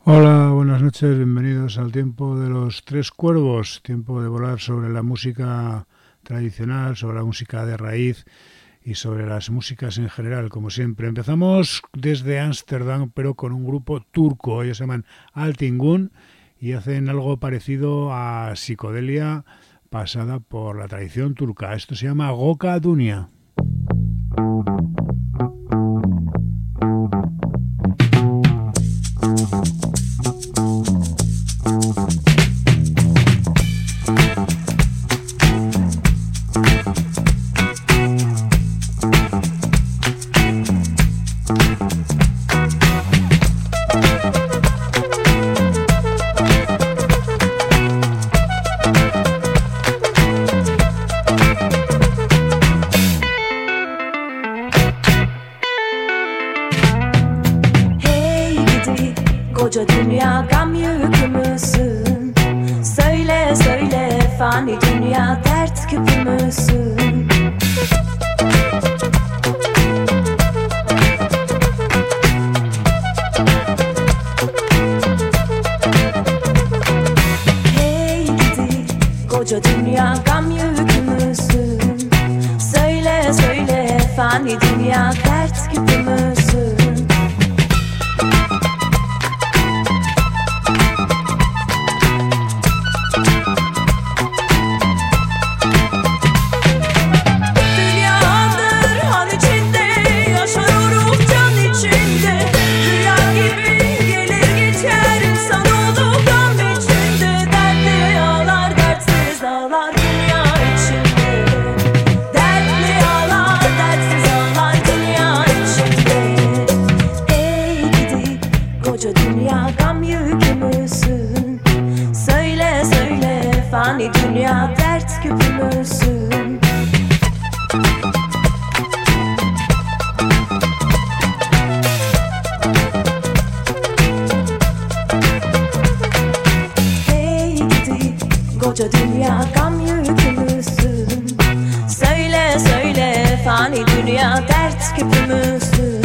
Hola, buenas noches, bienvenidos al tiempo de los tres cuervos, tiempo de volar sobre la música tradicional, sobre la música de raíz y sobre las músicas en general, como siempre. Empezamos desde Ámsterdam, pero con un grupo turco, ellos se llaman Altingun y hacen algo parecido a psicodelia pasada por la tradición turca. Esto se llama Goka Dunya. Koca dünya gam yükümüzsün. Söyle söyle fani dünya dert küpümüzsün. Hey gidi koca dünya gam yükümüzsün. Söyle söyle fani dünya dert küpümüzsün. Fani dünya dert küpümüzsün. Hey gidi koca dünya gam yükümüzsün. Söyle söyle fani dünya dert küpümüzsün.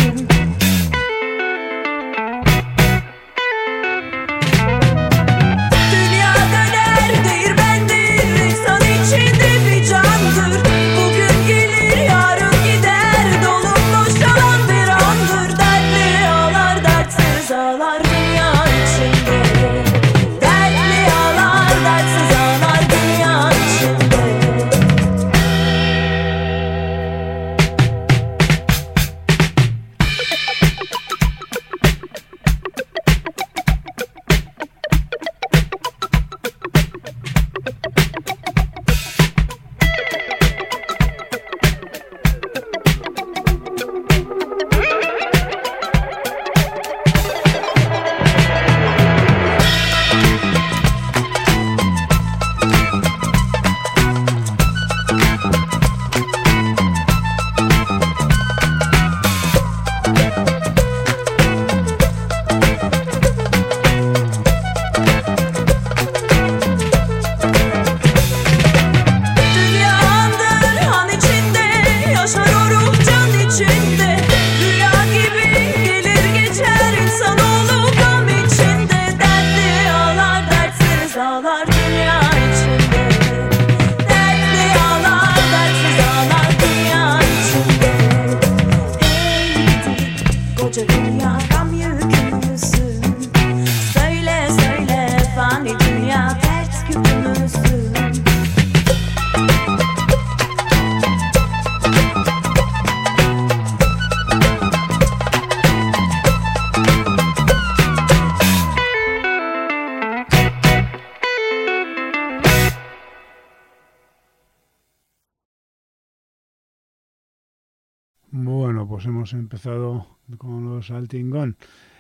Bueno, pues hemos empezado con los Altingun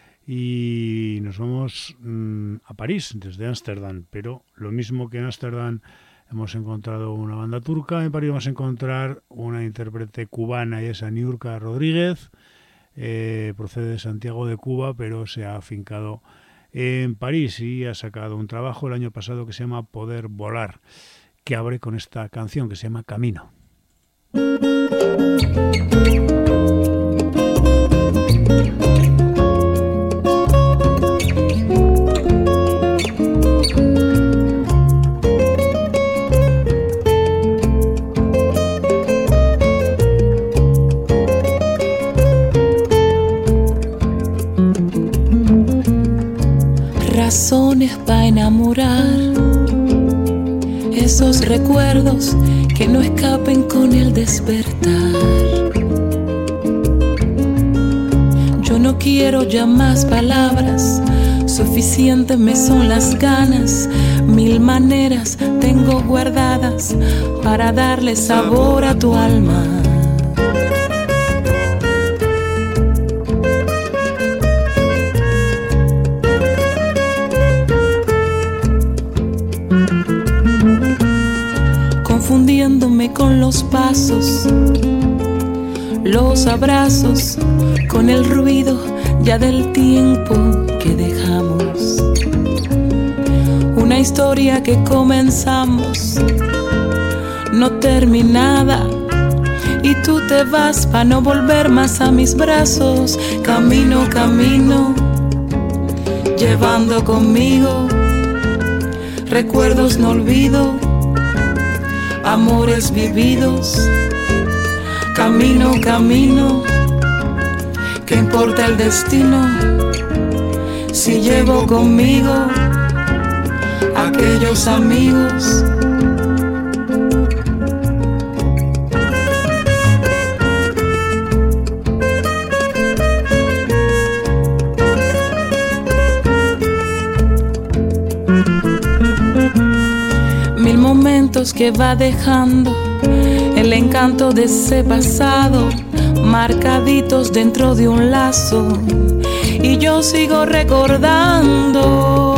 y nos vamos a París desde Ámsterdam, pero lo mismo que en Ámsterdam hemos encontrado una banda turca, en París vamos a encontrar una intérprete cubana y es Niurka Rodríguez, procede de Santiago de Cuba, pero se ha afincado en París y ha sacado un trabajo el año pasado que se llama Poder Volar, que abre con esta canción que se llama Camino. Razones para enamorar, esos recuerdos que no escapen con el despertar. Yo no quiero ya más palabras, suficientes me son las ganas. 1000 maneras tengo guardadas para darle sabor a tu alma. Confundiéndome con los pasos, los abrazos, con el ruido ya del tiempo que dejamos. Una historia que comenzamos, no terminada, y tú te vas pa' no volver más a mis brazos. Camino, camino, llevando conmigo recuerdos no olvido, amores vividos. Camino, camino, ¿qué importa el destino? Si llevo conmigo aquellos amigos. Mil momentos que va dejando el encanto de ese pasado, marcaditos dentro de un lazo, y yo sigo recordando.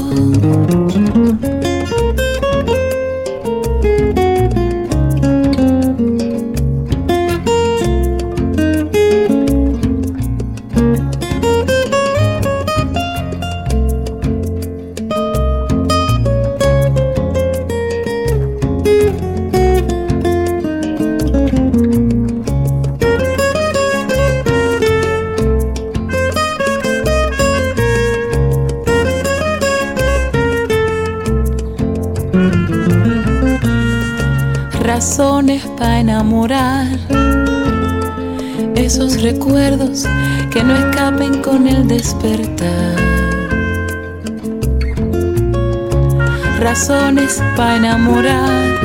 Razones para enamorar, esos recuerdos que no escapen con el despertar. Razones para enamorar,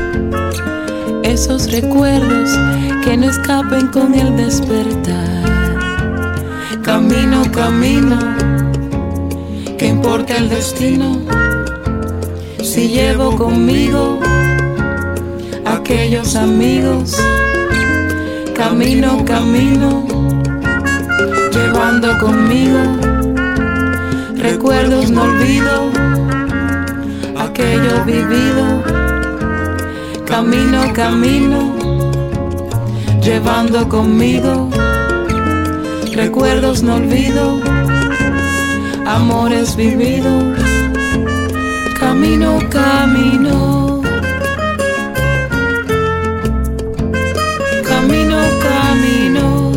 esos recuerdos que no escapen con el despertar. Camino, camino, ¿qué importa el destino? Si llevo conmigo aquellos amigos. Camino, camino, llevando conmigo recuerdos no olvido, aquello vivido. Camino, camino, llevando conmigo recuerdos no olvido, amores vividos. Camino, camino, camino, camino.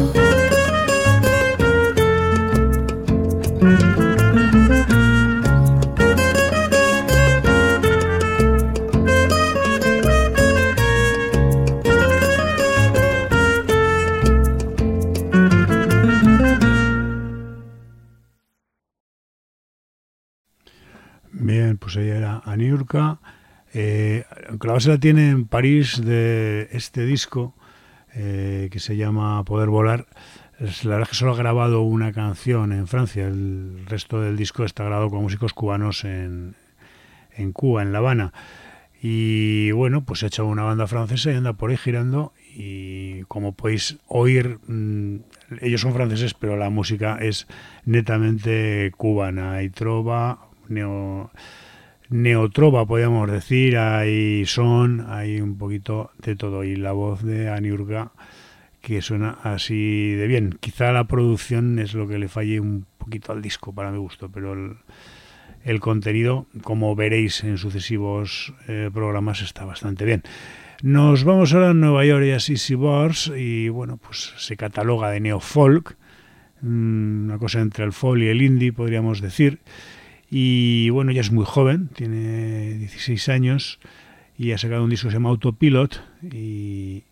Bien, pues ella era Aniurka. Aunque la base la tiene en París de este disco, que se llama Poder Volar. La verdad es que solo ha grabado una canción en Francia. El resto del disco está grabado con músicos cubanos en Cuba, en La Habana. Y bueno, pues se ha echado una banda francesa y anda por ahí girando. Y como podéis oír, ellos son franceses, pero la música es netamente cubana. Hay trova, neotrova, podríamos decir, hay son, hay un poquito de todo, y la voz de Aniurka, que suena así de bien. Quizá la producción es lo que le falle un poquito al disco para mi gusto, pero el contenido, como veréis en sucesivos programas, está bastante bien. Nos vamos ahora a Nueva York y a Sissy Bors, y bueno, pues se cataloga de neofolk, una cosa entre el folk y el indie, podríamos decir. Y bueno, ella es muy joven, tiene 16 años y ha sacado un disco que se llama Autopilot. Y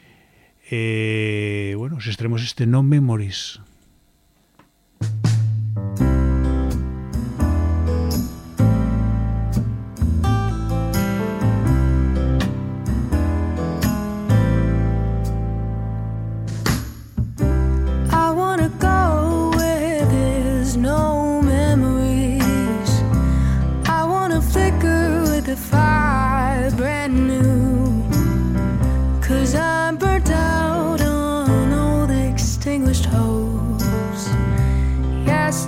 bueno, se estrenó este No Memories.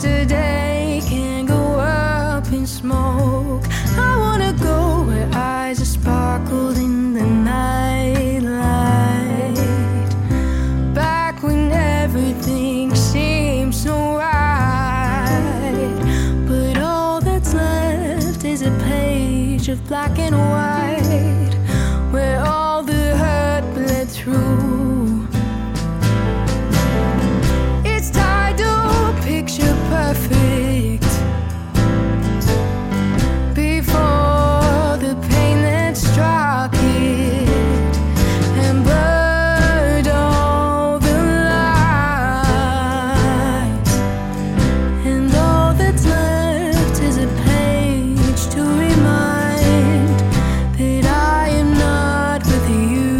yesterday can go up in smoke. I wanna go where eyes are sparkled in the night light. Back when everything seemed so right, but all that's left is a page of black and white, where all the hurt bled through. It's time to picture perfect before the pain that struck it and burned all the lights. And all that's left is a page to remind that I am not with you.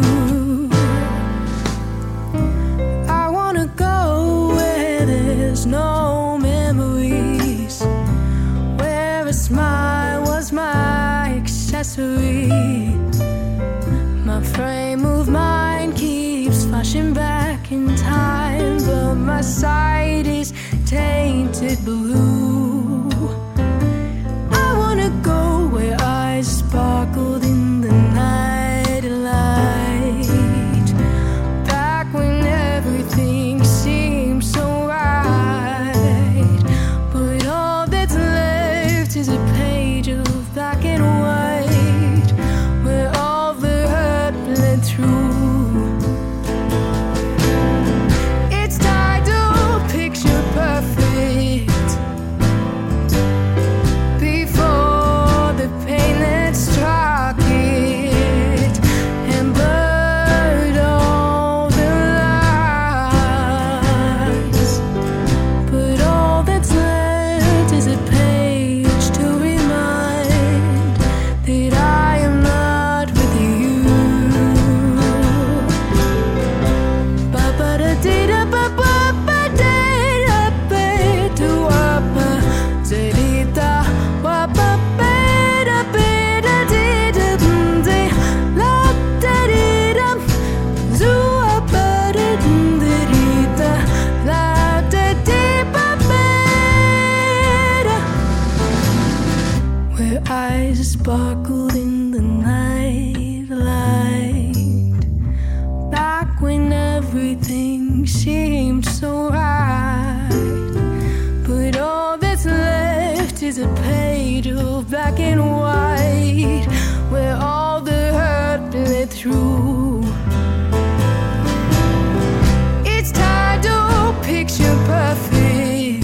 I wanna go where there's no memories, where a smile was my accessory. My frame of mind keeps flashing back in time, but my sight is tainted blue. I wanna go where eyes sparkled in the night light, back when everything seemed so right, but all that's left is a page of black and white, where all the hurt bled through. It's time to picture perfect before the pain that struck it and burned all the lights. But all that's left is a page to remind that I am not with you. Where eyes sparkled in the night light, back when everything seemed so right, but all that's left is a page of black and white, where all the hurt bled through. It's time to picture perfect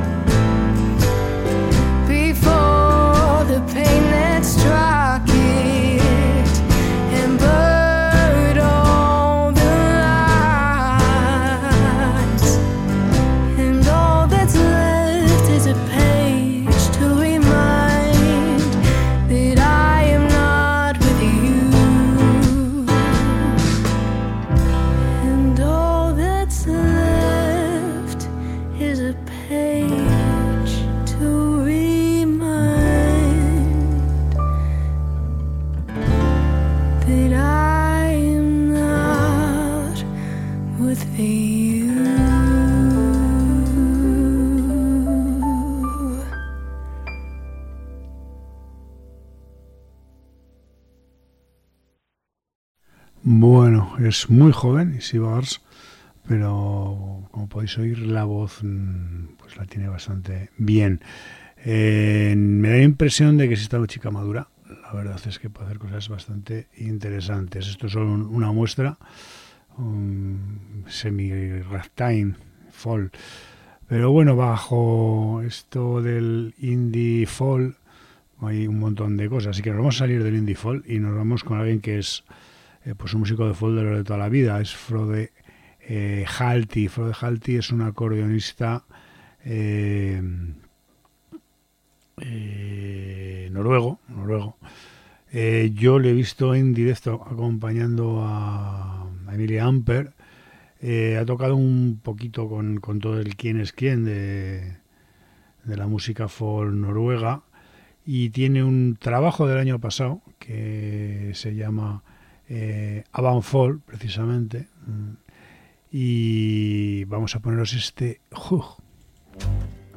before the pain that struck it and burned all the lights. And all that's left is a page to remind that I am not with you. And all that's left is a page to remind that I am not with you. Bueno, es muy joven, Isi Bars, pero como podéis oír, la voz pues la tiene bastante bien. Me da la impresión de que es esta chica madura. La verdad es que puede hacer cosas bastante interesantes. Esto es solo una muestra, semi-ragtime, folk. Pero bueno, bajo esto del indie folk hay un montón de cosas. Así que nos vamos a salir del indie folk y nos vamos con alguien que es pues un músico de folk de lo de toda la vida. Es Frode Halti. Frode Halti es un acordeonista noruego. Yo le he visto en directo acompañando a Emilia Amper. Ha tocado un poquito con todo el quién es quién de la música folk noruega, y tiene un trabajo del año pasado que se llama Avant Folk, precisamente, y vamos a poneros este Hug.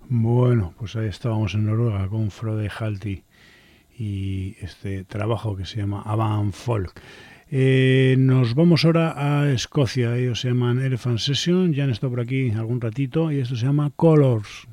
Bueno, pues ahí estábamos en Noruega con Frode Halti y este trabajo que se llama Avant Folk. Nos vamos ahora a Escocia, ellos se llaman Elephant Session, ya han estado por aquí algún ratito y esto se llama Colors.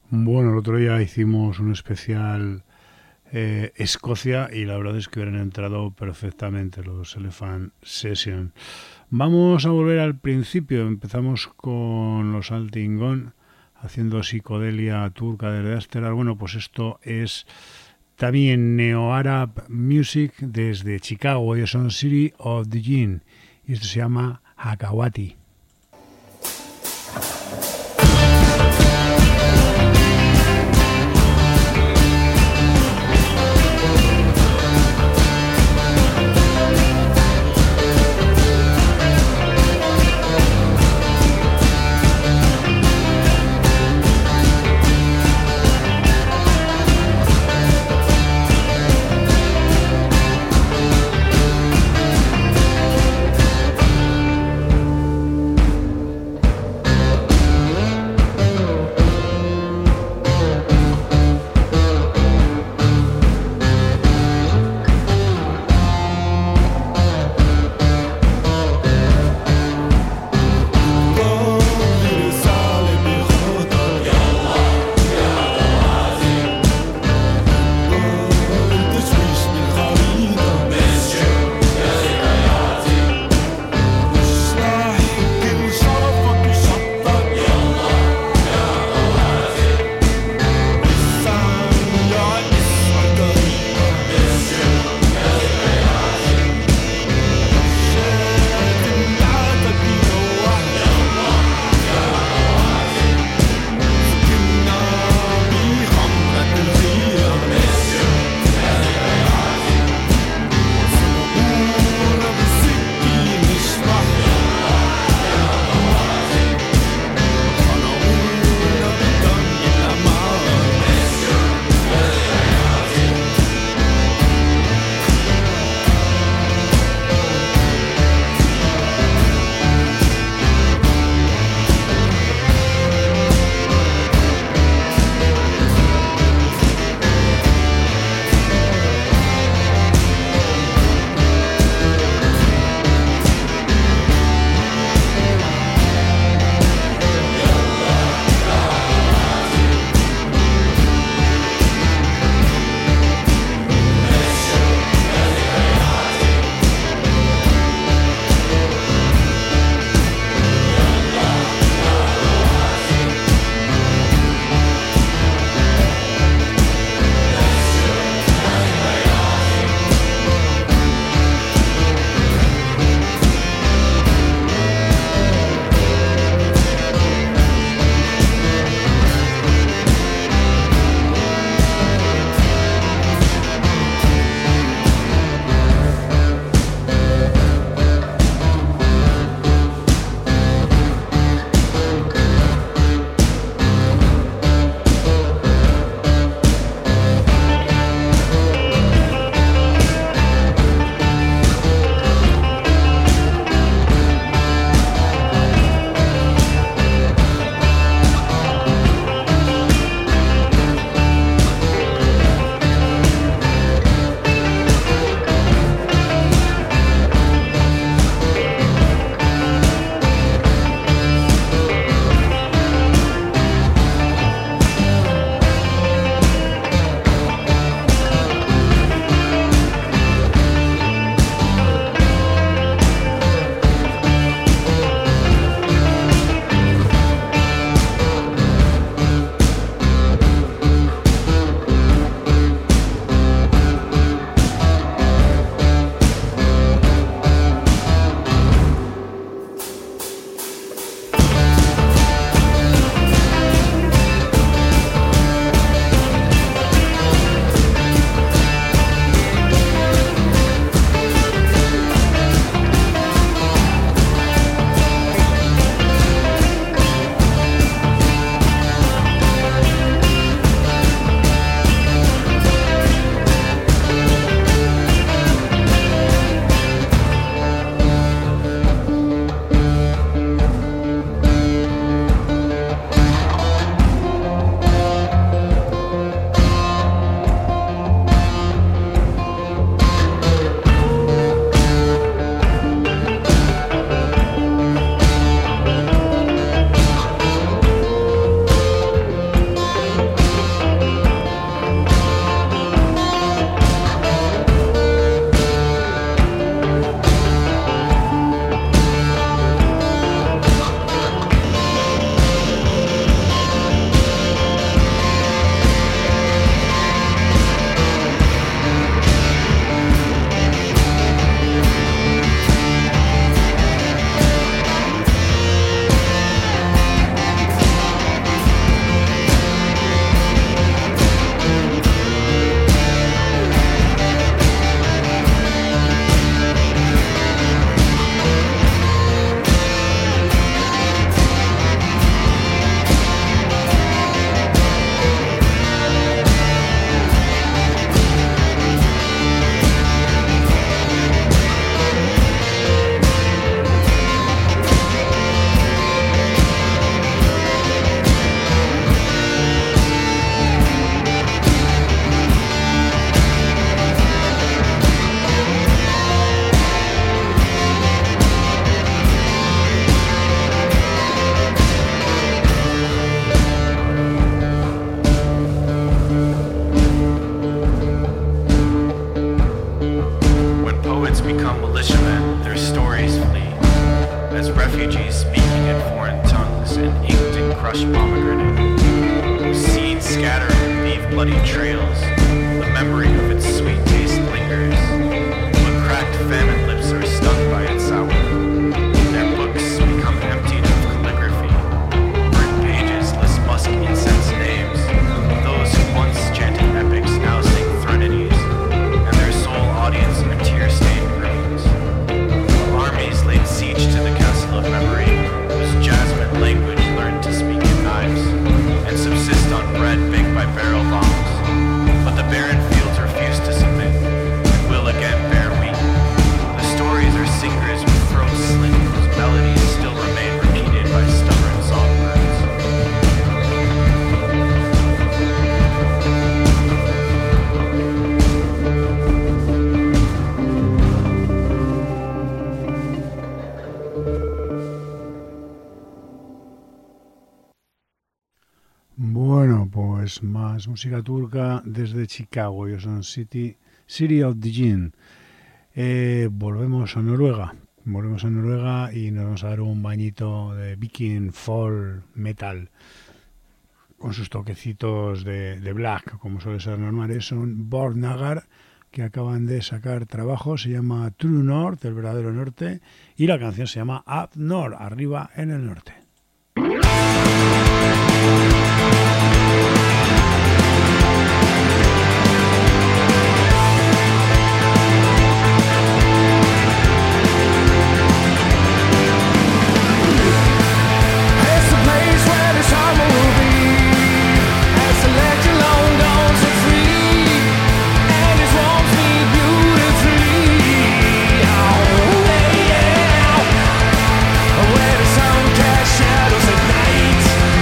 Bueno, el otro día hicimos un especial Escocia y la verdad es que hubieran entrado perfectamente los Elephant Session. Vamos a volver al principio. Empezamos con los Altin Gone haciendo psicodelia turca desde Amsterdam. Bueno, pues esto es también Neo-Arab Music desde Chicago. Ellos son City of the Jinn y esto se llama Hakawati. become militiamen, their stories flee. As refugees speaking in foreign tongues and inked and crushed pomegranate. Seeds scatter and leave bloody trails. The memory of its sweet taste lingers. But cracked famine lips are stung by its sour. Their books become emptied of calligraphy. Burnt pages list musk incense names. Those who once chanted epics now sing threnodies. And their sole audience are tear-stained ruins. Armies laid siege to the castle of memory, whose jasmine language learned to speak in knives, and subsist on bread baked by barrel bombs. But the barren fields refuse to submit, and will again bear wheat. The stories are singers with throats slit, whose melodies still remain repeated by stubborn songbirds. Bueno, pues más música turca desde Chicago. Ellos son City of the Jinn. Volvemos a Noruega. Volvemos a Noruega y nos vamos a dar un bañito de Viking folk metal con sus toquecitos de black, como suele ser normal. Son Bornagar, que acaban de sacar trabajo. Se llama True North, el verdadero norte, y la canción se llama Up North, arriba en el norte. Shadows at night.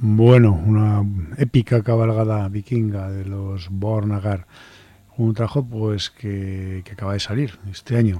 Bueno, una épica cabalgada vikinga de los Bornagar. Un trabajo pues que acaba de salir este año.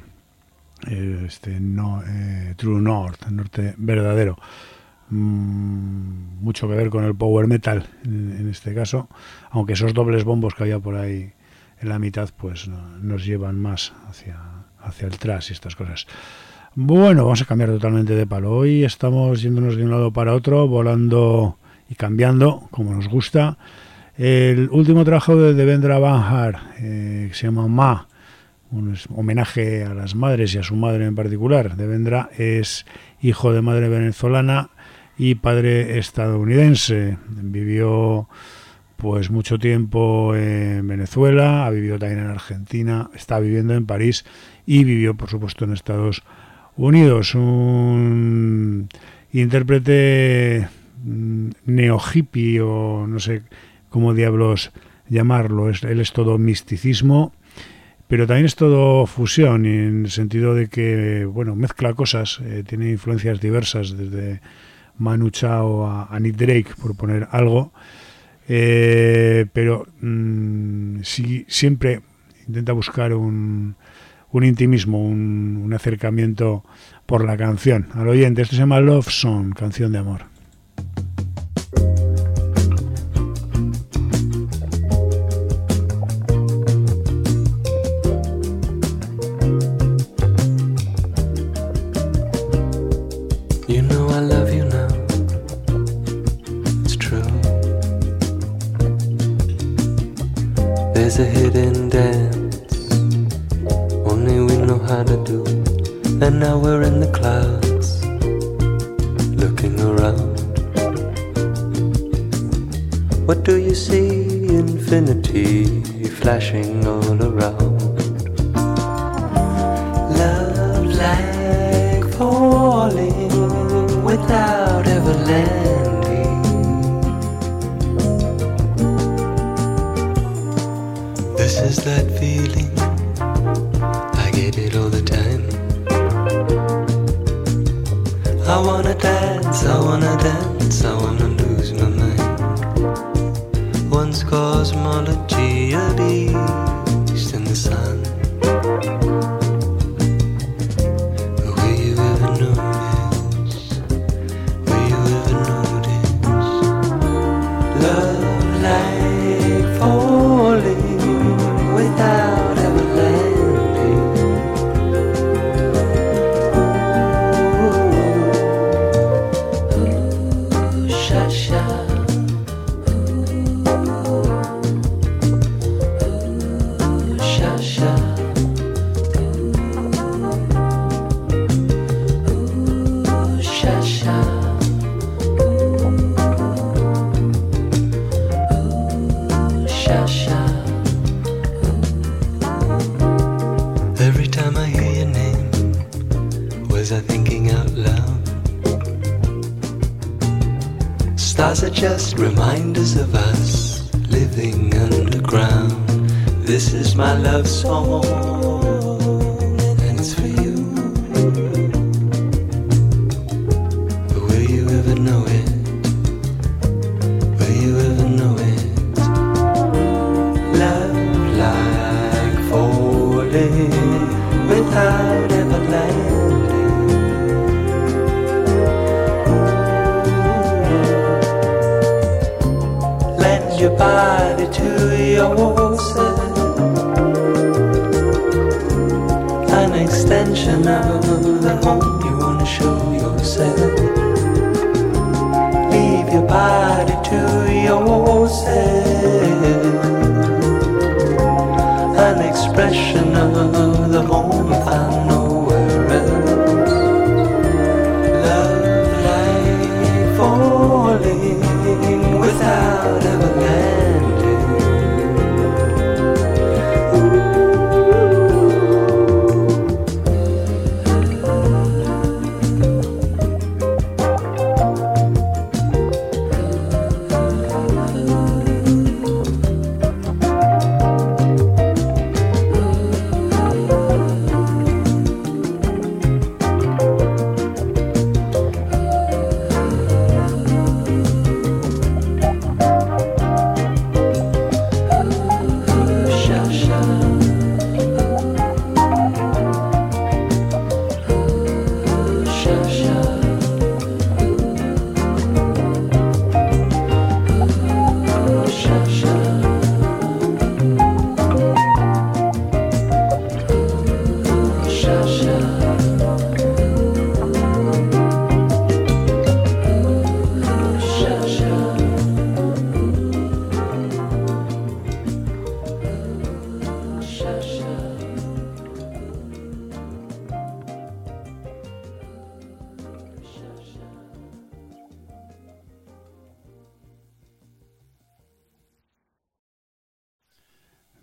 True North, norte verdadero. Mucho que ver con el power metal en este caso, aunque esos dobles bombos que había por ahí en la mitad pues nos llevan más hacia el thrash y estas cosas. Bueno, vamos a cambiar totalmente de palo. Hoy estamos yéndonos de un lado para otro, volando y cambiando como nos gusta. El último trabajo de Devendra Banhart, que se llama Ma, un homenaje a las madres y a su madre en particular. Devendra es hijo de madre venezolana y padre estadounidense. Vivió pues mucho tiempo en Venezuela, ha vivido también en Argentina, está viviendo en París y vivió por supuesto en Estados Unidos. Un intérprete neo-hippie o no sé cómo diablos llamarlo. Él es todo misticismo, pero también es todo fusión, en el sentido de que bueno, mezcla cosas, tiene influencias diversas desde Manu Chao a Nick Drake, por poner algo, pero sí, siempre intenta buscar un intimismo, un acercamiento por la canción al oyente. Esto se llama Love Song, canción de amor. You know I love you now, it's true. There's a hidden dance only we know how to do. And now we're in the clouds, looking around. What do you see? Infinity flashing all around. Love like falling without ever landing. This is that feeling, I get it all the time. I wanna dance, I wanna dance, I wanna lose my mind. One's cosmology, a beast in the sun. Will you ever notice? Will you ever notice? Love like falling without ever landing. Ooh, sha-sha. Ooh, sha-sha. Ooh, sha-sha. Ooh, sha-sha. Every time I hear your name, was I thinking out loud? Stars are just reminders of us living underground. This is my love song, and it's for you. But will you ever know it? Will you ever know it? Love like falling without ever landing. Lend your body to yourself, an extension of the home you want to show yourself. Leave your body to yourself, an expression of the home found nowhere else. Love like falling without ever landing.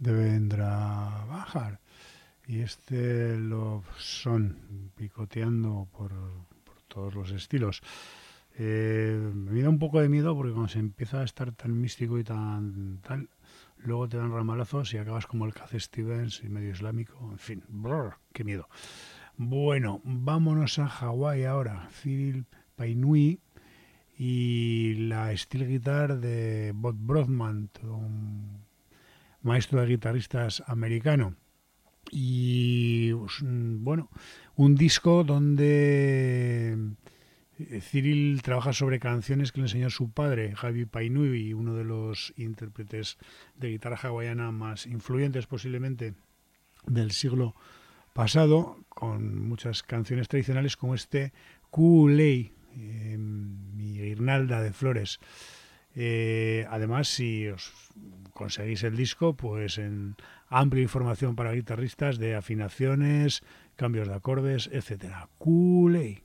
deben trabajar. Y este Love Song, picoteando por todos los estilos. Me da un poco de miedo porque cuando se empieza a estar tan místico y tan tal, luego te dan ramalazos y acabas como el Cat Stevens y medio islámico, en fin, brr, qué miedo. Bueno, vámonos a Hawái ahora. Cyril Painui y la steel guitar de Bob Broadman, un maestro de guitarristas americano. Y bueno, un disco donde Cyril trabaja sobre canciones que le enseñó su padre, Javi Painui, uno de los intérpretes de guitarra hawaiana más influyentes posiblemente del siglo pasado, con muchas canciones tradicionales como este Kulei, mi guirnalda de flores. Además, si os conseguís el disco, pues en amplia información para guitarristas de afinaciones, cambios de acordes, etcétera. Kulei.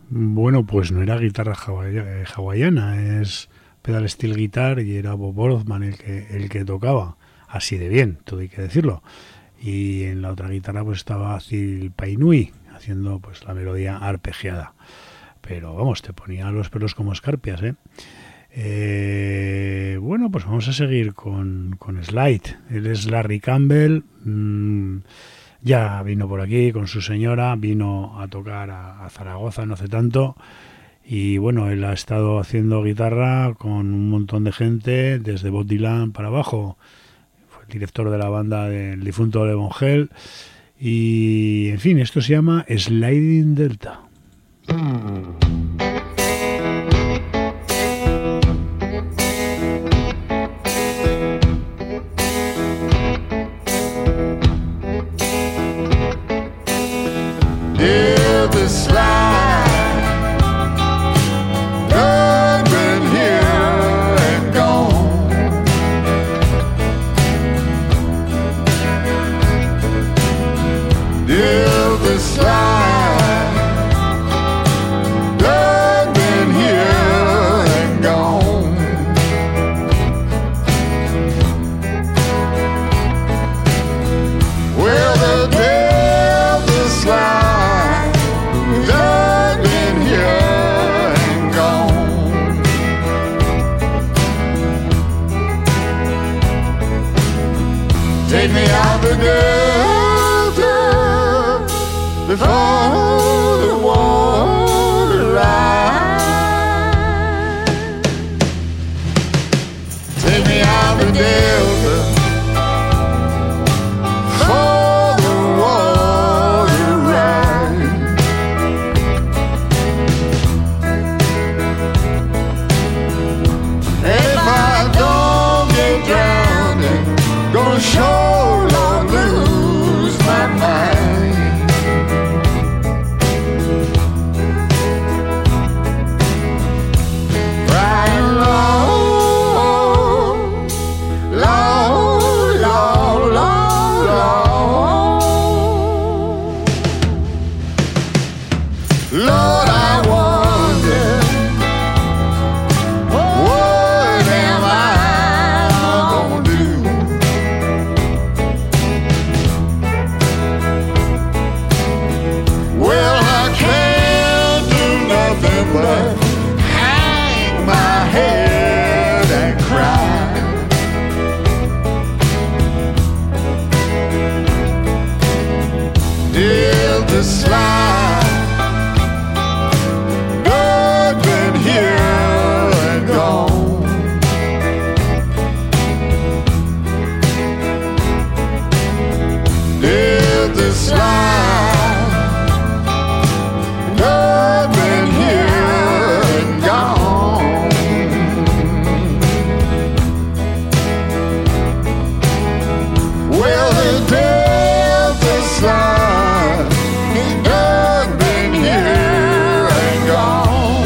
Bueno, pues no era guitarra hawaiana, es pedal steel guitar y era Bob Orthman el que tocaba, así de bien, todo hay que decirlo. Y en la otra guitarra pues estaba Cyril Painui haciendo pues la melodía arpegiada. Pero vamos, te ponía los pelos como escarpias, ¿eh? Bueno, pues vamos a seguir con Slide. Él es Larry Campbell. Ya vino por aquí con su señora, vino a tocar a Zaragoza no hace tanto. Y bueno, él ha estado haciendo guitarra con un montón de gente, desde Bob Dylan para abajo. Fue el director de la banda del difunto Levon Helm. Y en fin, esto se llama Sliding Delta. Delta slide, I've been here and gone. Delta slide, I've been here and gone. Well, the Delta slide. Take me out the Delta before the water rise. Take me out the Delta before the water rise. If I don't get drowning, gonna show lose my mind. Crying long, long, long, long, long. Lord, I wonder, what am I gonna do? Well, I can't do nothing but hang my head and cry. Delta slide, I've been here and gone. Delta slide, I've been here and gone. Well, the Delta slide, I've been here and gone.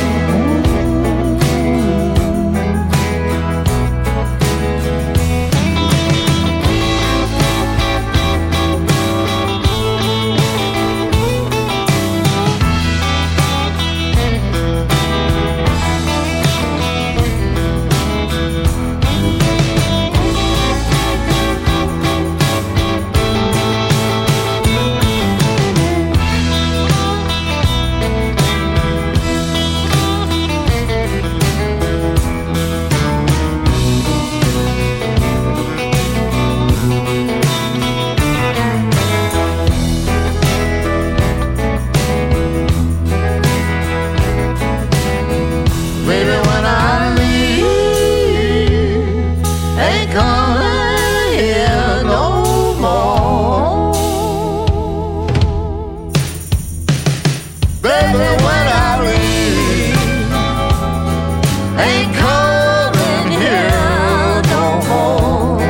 Baby, when I leave, ain't coming here no more. Baby, when I leave, ain't coming here no more.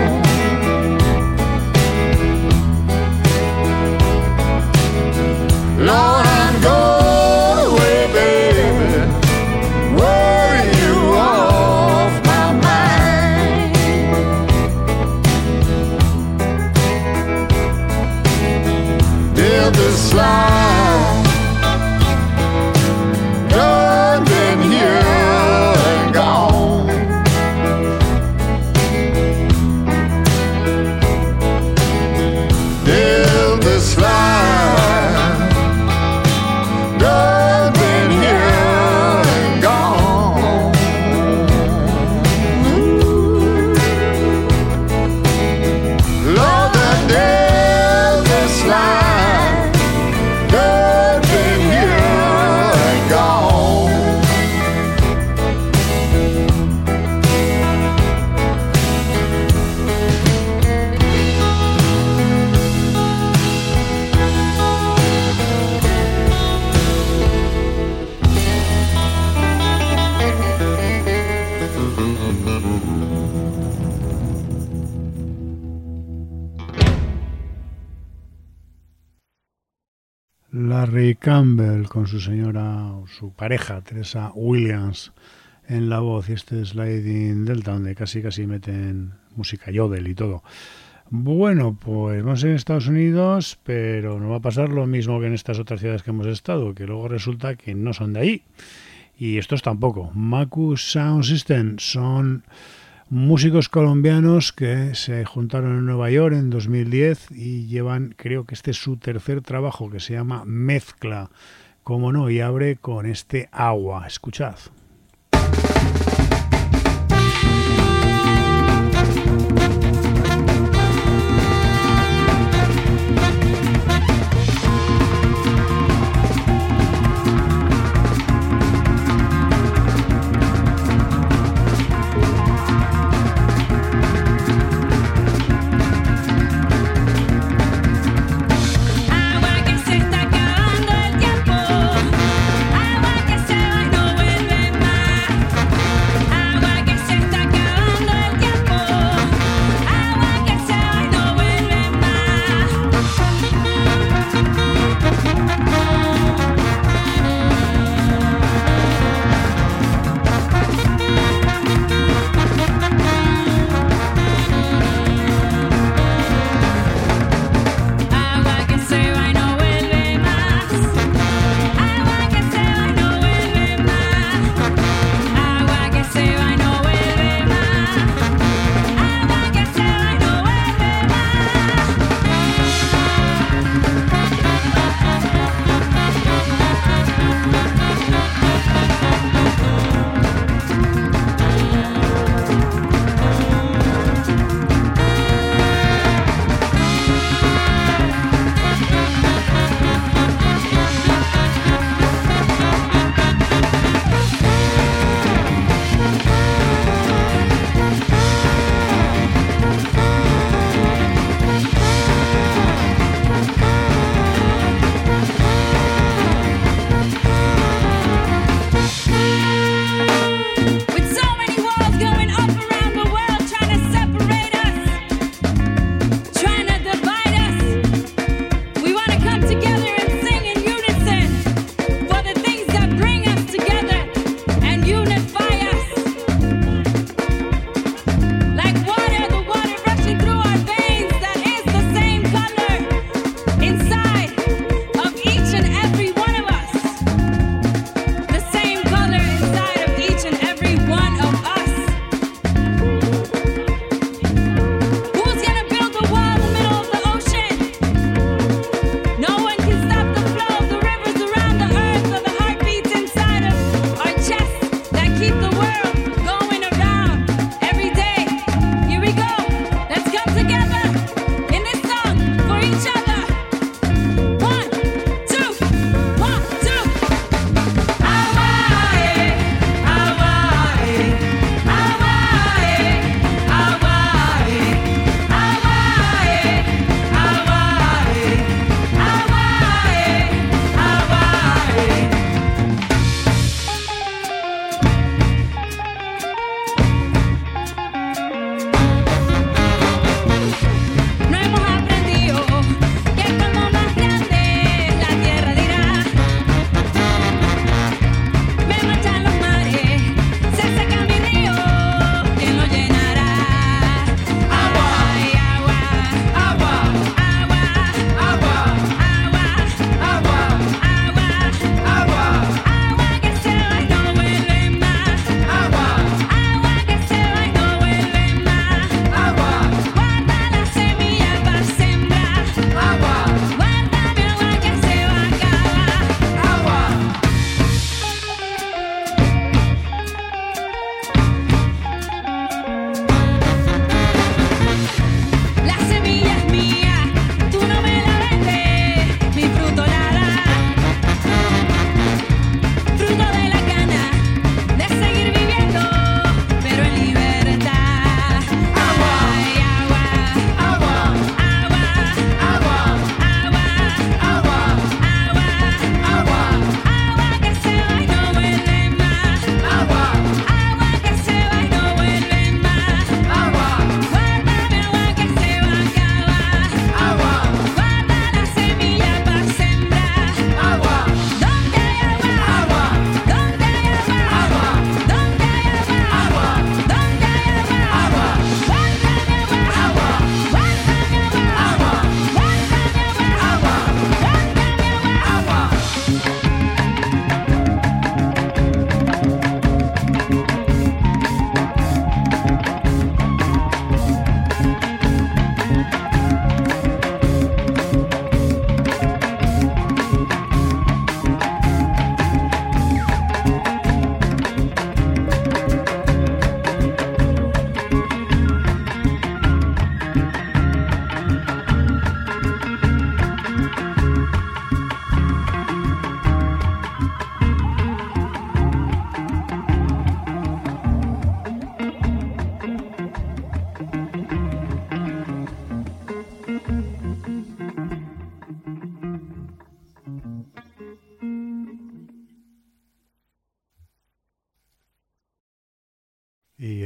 Lord, I'm going away, baby. Worry you off my mind. Delta slide, Larry Campbell con su señora, su pareja, Teresa Williams, en la voz, y este Sliding Delta, donde casi meten música yodel y todo. Bueno, pues vamos en Estados Unidos, pero nos va a pasar lo mismo que en estas otras ciudades que hemos estado, que luego resulta que no son de ahí. Y estos tampoco. Maku Sound System son músicos colombianos que se juntaron en Nueva York en 2010 y llevan, creo que este es su tercer trabajo, que se llama Mezcla, como no, y abre con este Agua. Escuchad. Agua que se va y no vuelve más.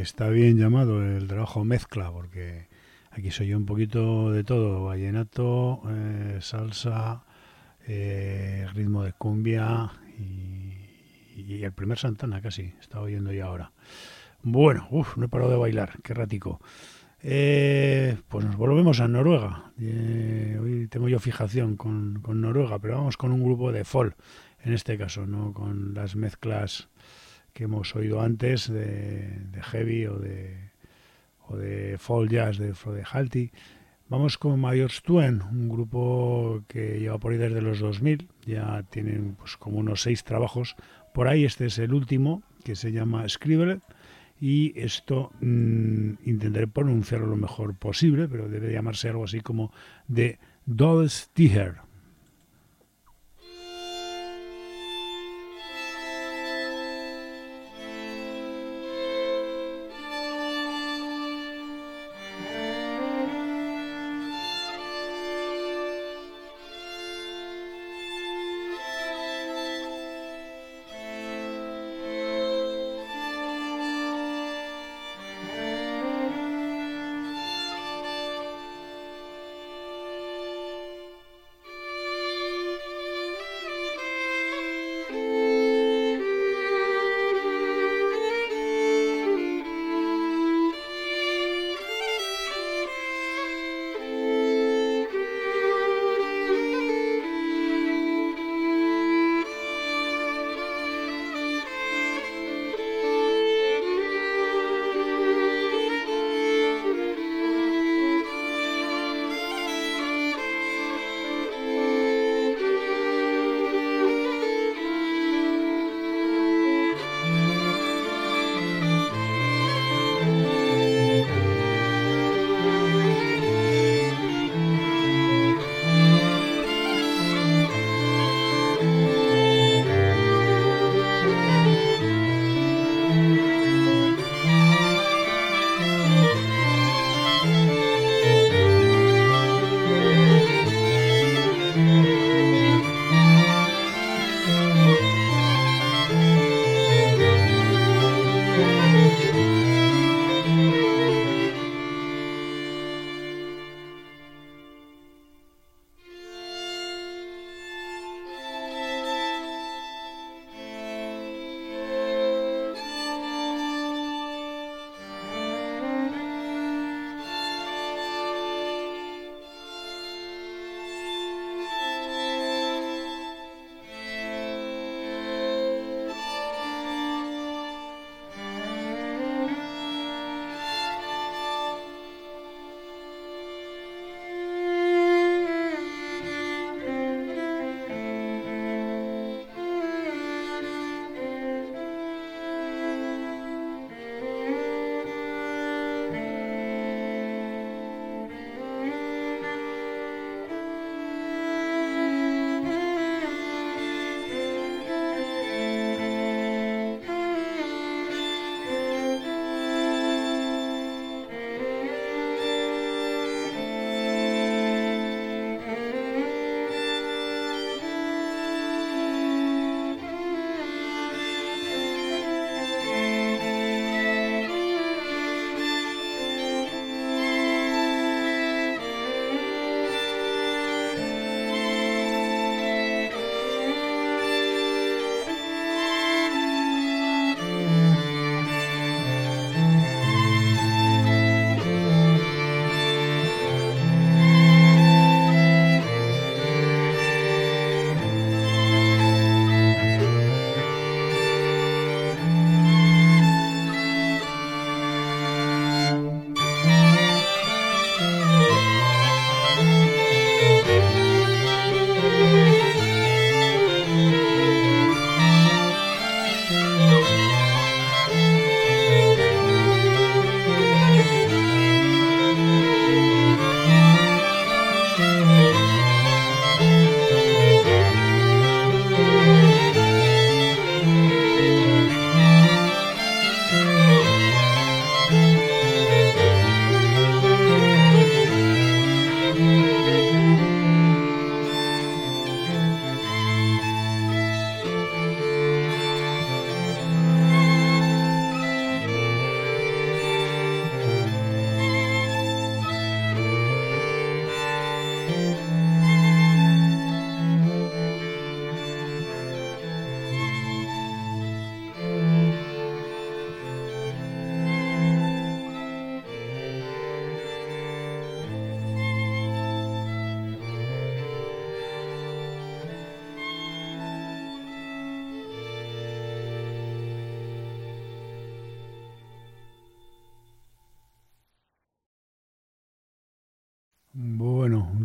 está bien llamado el trabajo mezcla, porque aquí soy yo un poquito de todo, vallenato, salsa, ritmo de cumbia y el primer Santana casi, estaba oyendo ya ahora. Bueno, no he parado de bailar, qué ratico. Pues nos volvemos a Noruega. Hoy tengo yo fijación con Noruega, pero vamos con un grupo de folk, en este caso, no con las mezclas que hemos oído antes de heavy o de folk jazz de Frode Halti. Vamos con Majorstuen, un grupo que lleva por ahí desde los 2000, ya tienen pues como unos 6 trabajos por ahí. Este es el último, que se llama Scribble, y esto intentaré pronunciarlo lo mejor posible, pero debe llamarse algo así como The Dolstiger.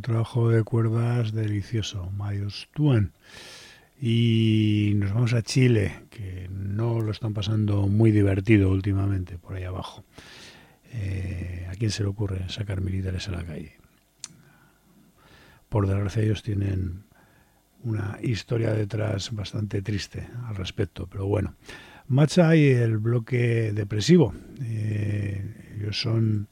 trabajo de cuerdas delicioso, Miles Tuan. Y nos vamos a Chile, que no lo están pasando muy divertido últimamente por ahí abajo. ¿A quién se le ocurre sacar militares a la calle? Por desgracia ellos tienen una historia detrás bastante triste al respecto, pero bueno. Macha y el bloque depresivo. Ellos son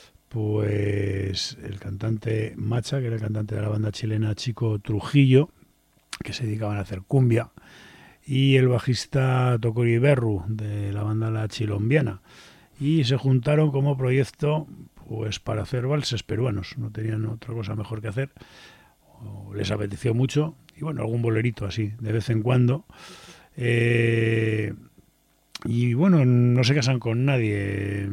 pues el cantante Macha, que era el cantante de la banda chilena Chico Trujillo, que se dedicaban a hacer cumbia, y el bajista Tocori Berru, de la banda La Chilombiana, y se juntaron como proyecto pues para hacer valses peruanos. No tenían otra cosa mejor que hacer, o les apeteció mucho, y bueno, algún bolerito así de vez en cuando. Y bueno, no se casan con nadie.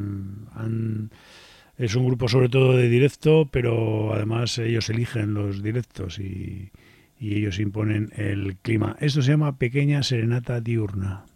Es un grupo sobre todo de directo, pero además ellos eligen los directos y ellos imponen el clima. Esto se llama Pequeña Serenata Diurna.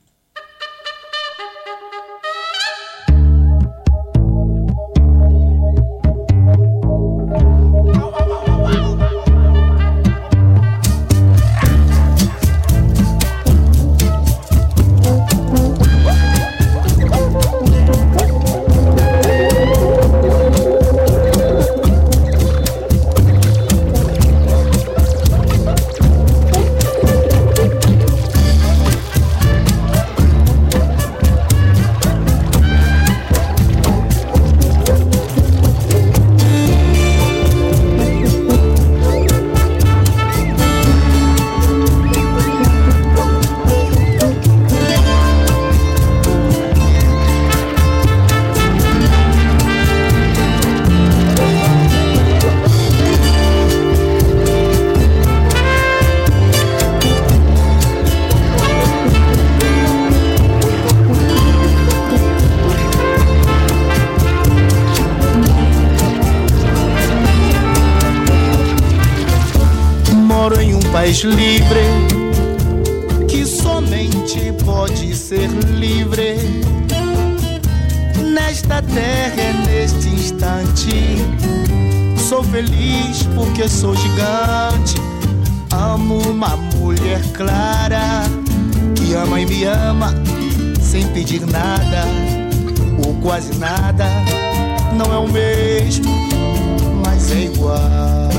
Livre, que somente pode ser livre nesta terra, neste instante. Sou feliz porque sou gigante. Amo uma mulher clara que ama e me ama sem pedir nada ou quase nada. Não é o mesmo, mas é igual.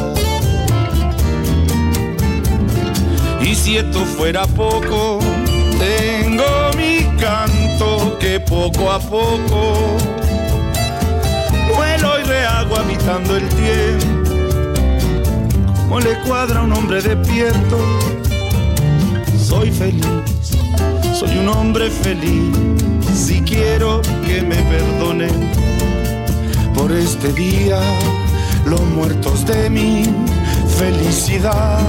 Y si esto fuera poco, tengo mi canto que poco a poco vuelo y rehago habitando el tiempo. Como le cuadra a un hombre despierto, soy feliz, soy un hombre feliz. Si quiero que me perdonen por este día los muertos de mi felicidad.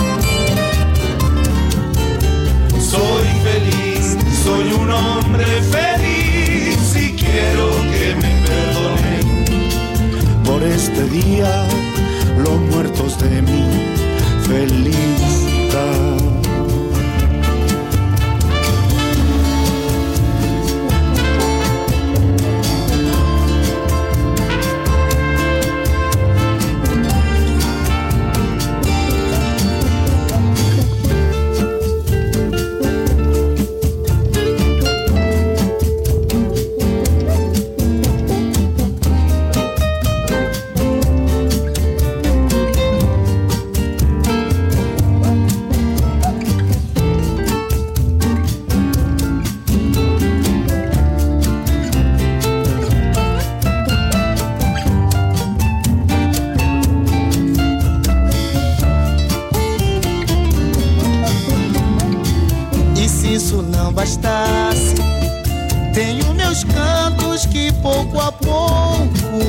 Soy feliz, soy un hombre feliz. Si quiero que me perdonen por este día los muertos de mi felicidad. Bastasse, tenho meus cantos que pouco a pouco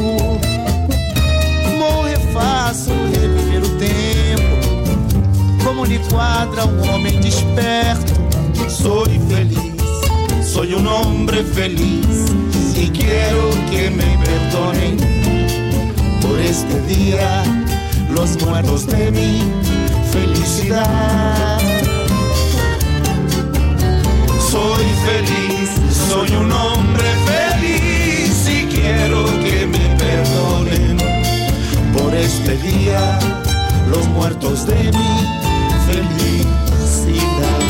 vou refaço reviver o tempo, como lhe quadra um homem desperto. Soy feliz, soy un hombre feliz. Y quiero que me perdonen por este día los muertos de mi felicidad. Soy feliz, soy un hombre feliz y quiero que me perdonen por este día los muertos de mi felicidad.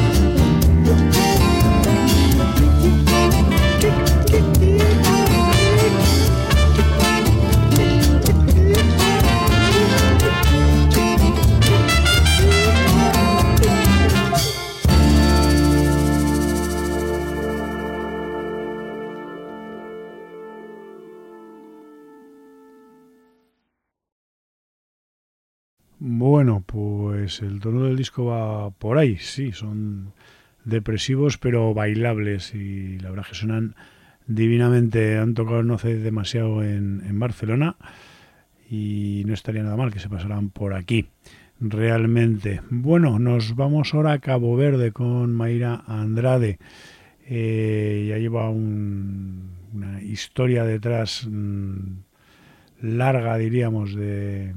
Bueno, pues el tono del disco va por ahí, sí, son depresivos pero bailables y la verdad que suenan divinamente. Han tocado no hace demasiado en Barcelona y no estaría nada mal que se pasaran por aquí, realmente. Bueno, nos vamos ahora a Cabo Verde con Mayra Andrade. Ya lleva una historia detrás larga, diríamos, de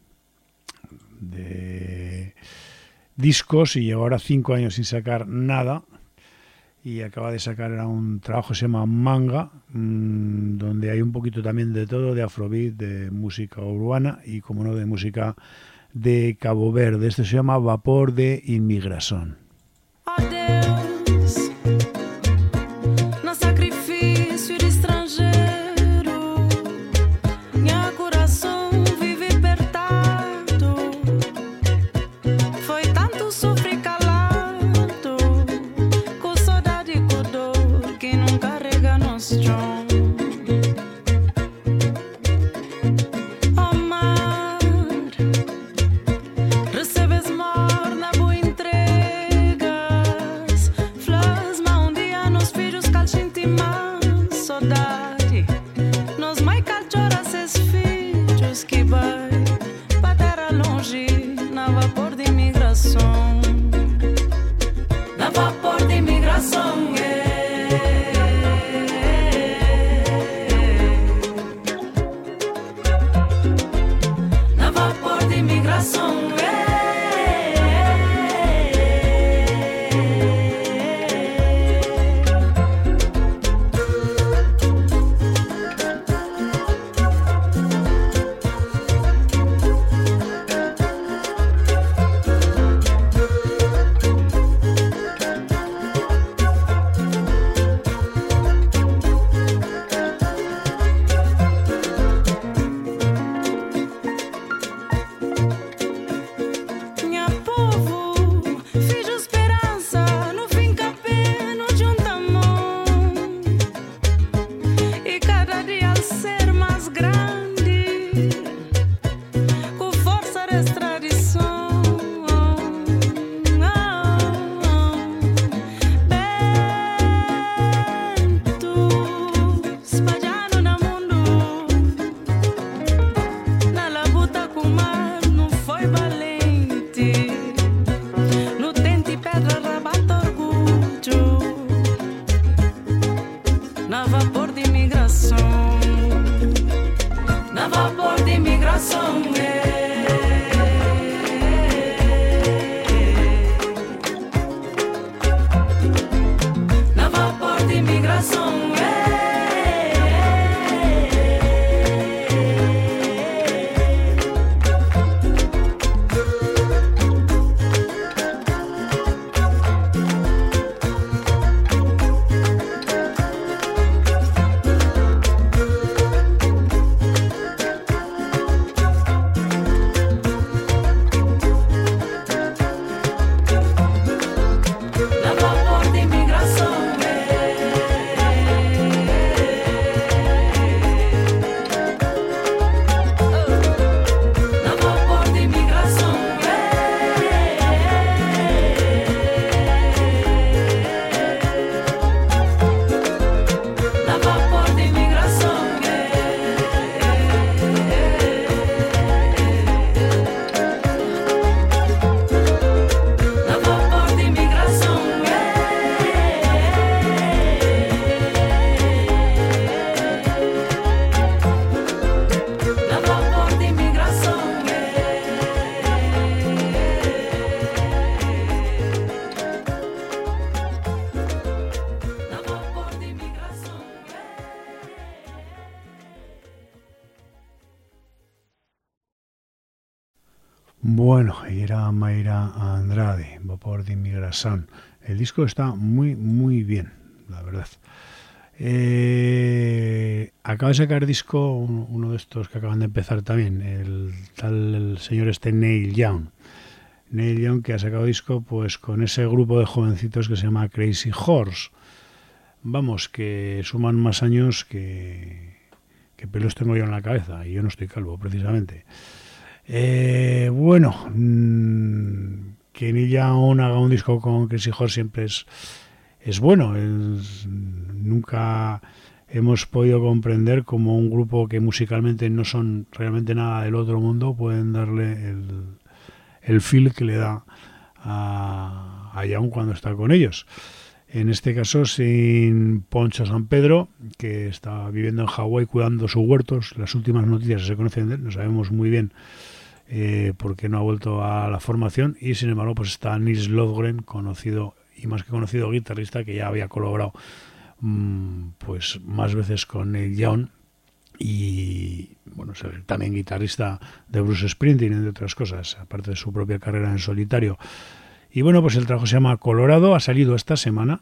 discos, y lleva ahora 5 años sin sacar nada, y acaba de sacar un trabajo que se llama Manga, donde hay un poquito también de todo, de afrobeat, de música urbana y, como no, de música de Cabo Verde. Este se llama Vapor de Inmigración. Que vai para terra longe na vapor de imigração. Bueno, y era Mayra Andrade, Vapor de Migración. El disco está muy, muy bien, la verdad. Acaba de sacar disco uno de estos que acaban de empezar también, el señor Neil Young. Neil Young, que ha sacado disco pues con ese grupo de jovencitos que se llama Crazy Horse. Vamos, que suman más años que pelos tengo yo en la cabeza, y yo no estoy calvo, precisamente. Bueno, que Neil Young haga un disco con Crazy Horse siempre es bueno. Nunca hemos podido comprender cómo un grupo que musicalmente no son realmente nada del otro mundo pueden darle el feel que le da a Young cuando está con ellos. En este caso sin Poncho San Pedro, que está viviendo en Hawái cuidando sus huertos. Las últimas noticias que se conocen de él, no sabemos muy bien por qué no ha vuelto a la formación. Y sin embargo pues está Nils Lofgren, conocido y más que conocido guitarrista, que ya había colaborado pues más veces con Neil Young, y bueno, es también guitarrista de Bruce Springsteen, entre otras cosas, aparte de su propia carrera en solitario. Y bueno, pues el trabajo se llama Colorado, ha salido esta semana,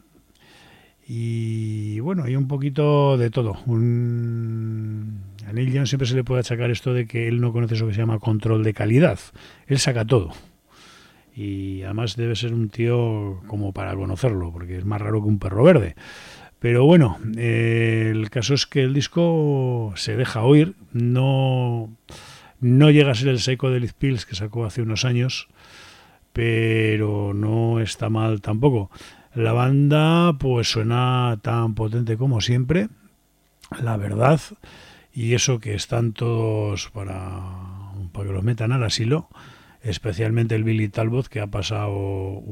y bueno, hay un poquito de todo. A Neil Young siempre se le puede achacar esto de que él no conoce eso que se llama control de calidad. Él saca todo, y además debe ser un tío como para conocerlo, porque es más raro que un perro verde. Pero bueno, el caso es que el disco se deja oír, no llega a ser el Psychedelic Pills que sacó hace unos años, pero no está mal tampoco. La banda pues suena tan potente como siempre, la verdad, y eso que están todos para que los metan al asilo, especialmente el Billy Talbot, que ha pasado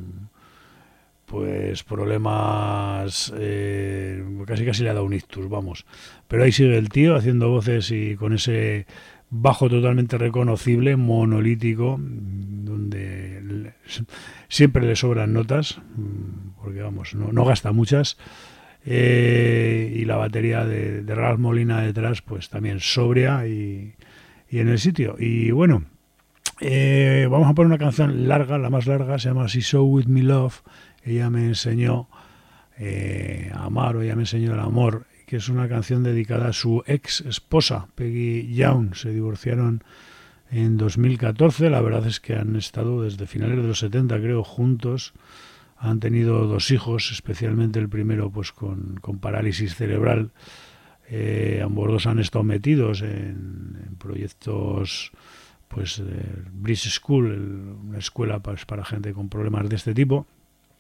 pues problemas, casi le ha dado un ictus, vamos. Pero ahí sigue el tío haciendo voces y con ese bajo totalmente reconocible, monolítico, donde siempre le sobran notas, porque vamos, no gasta muchas. Y la batería de Ralph Molina detrás, pues también sobria y en el sitio. Y bueno, vamos a poner una canción larga, la más larga, se llama She Showed With Me Love. Ella me enseñó a amar, o ella me enseñó el amor, que es una canción dedicada a su ex esposa, Peggy Young. Se divorciaron en 2014, la verdad es que han estado desde finales de los 70, creo, juntos. Han tenido 2 hijos, especialmente el primero pues con parálisis cerebral. Ambos dos han estado metidos en proyectos, pues Bridge School, una escuela para gente con problemas de este tipo.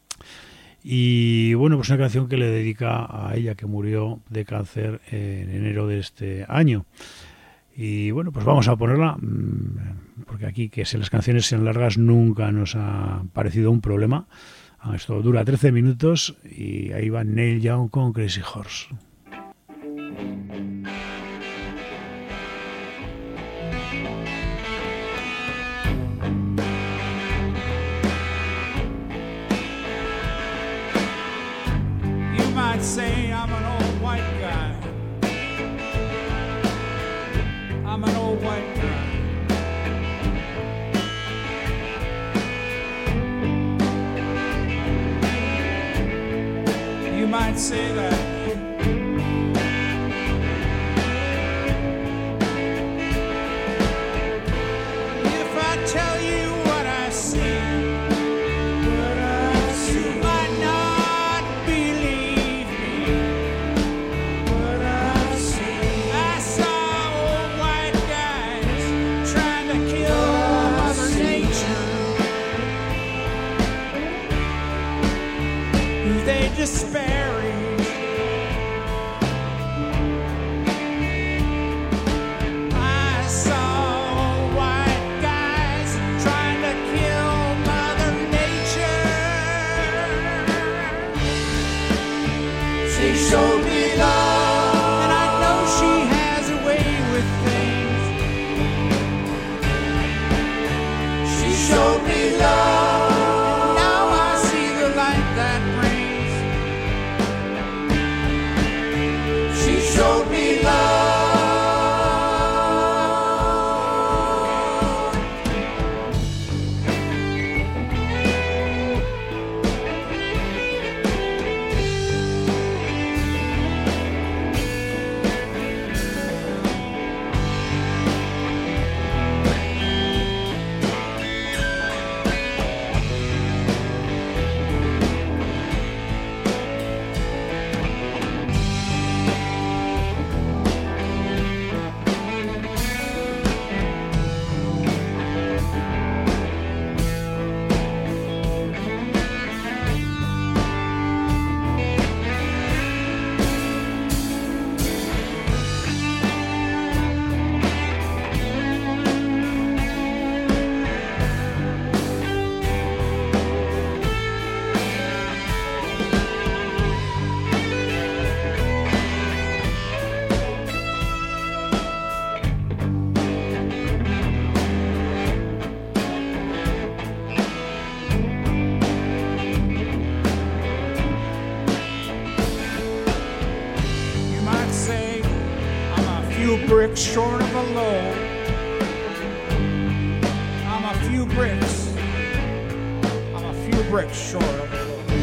Y bueno, pues una canción que le dedica a ella, que murió de cáncer en enero de este año. Y bueno, pues vamos a ponerla, porque aquí que si las canciones sean largas nunca nos ha parecido un problema. Esto dura 13 minutos y ahí va Neil Young con Crazy Horse. I'd say I'm an old white guy. I'm an old white guy. You might say that. If I tell you what I see, you might not believe me. I saw old white guys trying to kill Mother Nature. They despairing. I saw old white guys trying to kill Mother Nature. She showed me love, and I know she has a way with things. She showed me love, and now I see the light that brings bricks short of a loaf. I'm a few bricks. I'm a few bricks short of a loaf.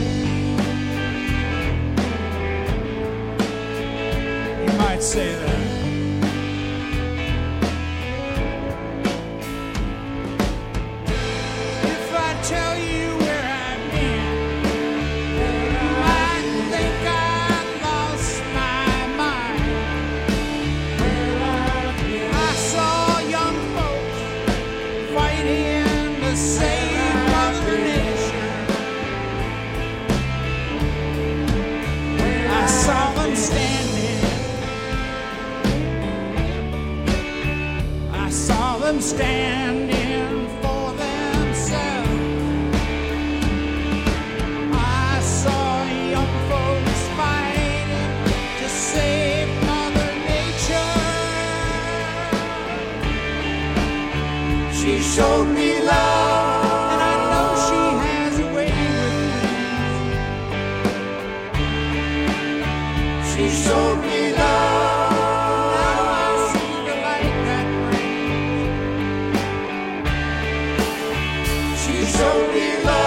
You might say that. If I tell you where I've been, you might think I lost my mind. I saw young folks fighting to save Mother Nature. I saw them standing. I saw them standing for themselves. I saw young folks fighting to save Mother Nature. She showed me love, and I know she has a way with me. She showed me love. Now I see the light that brings. She showed me love.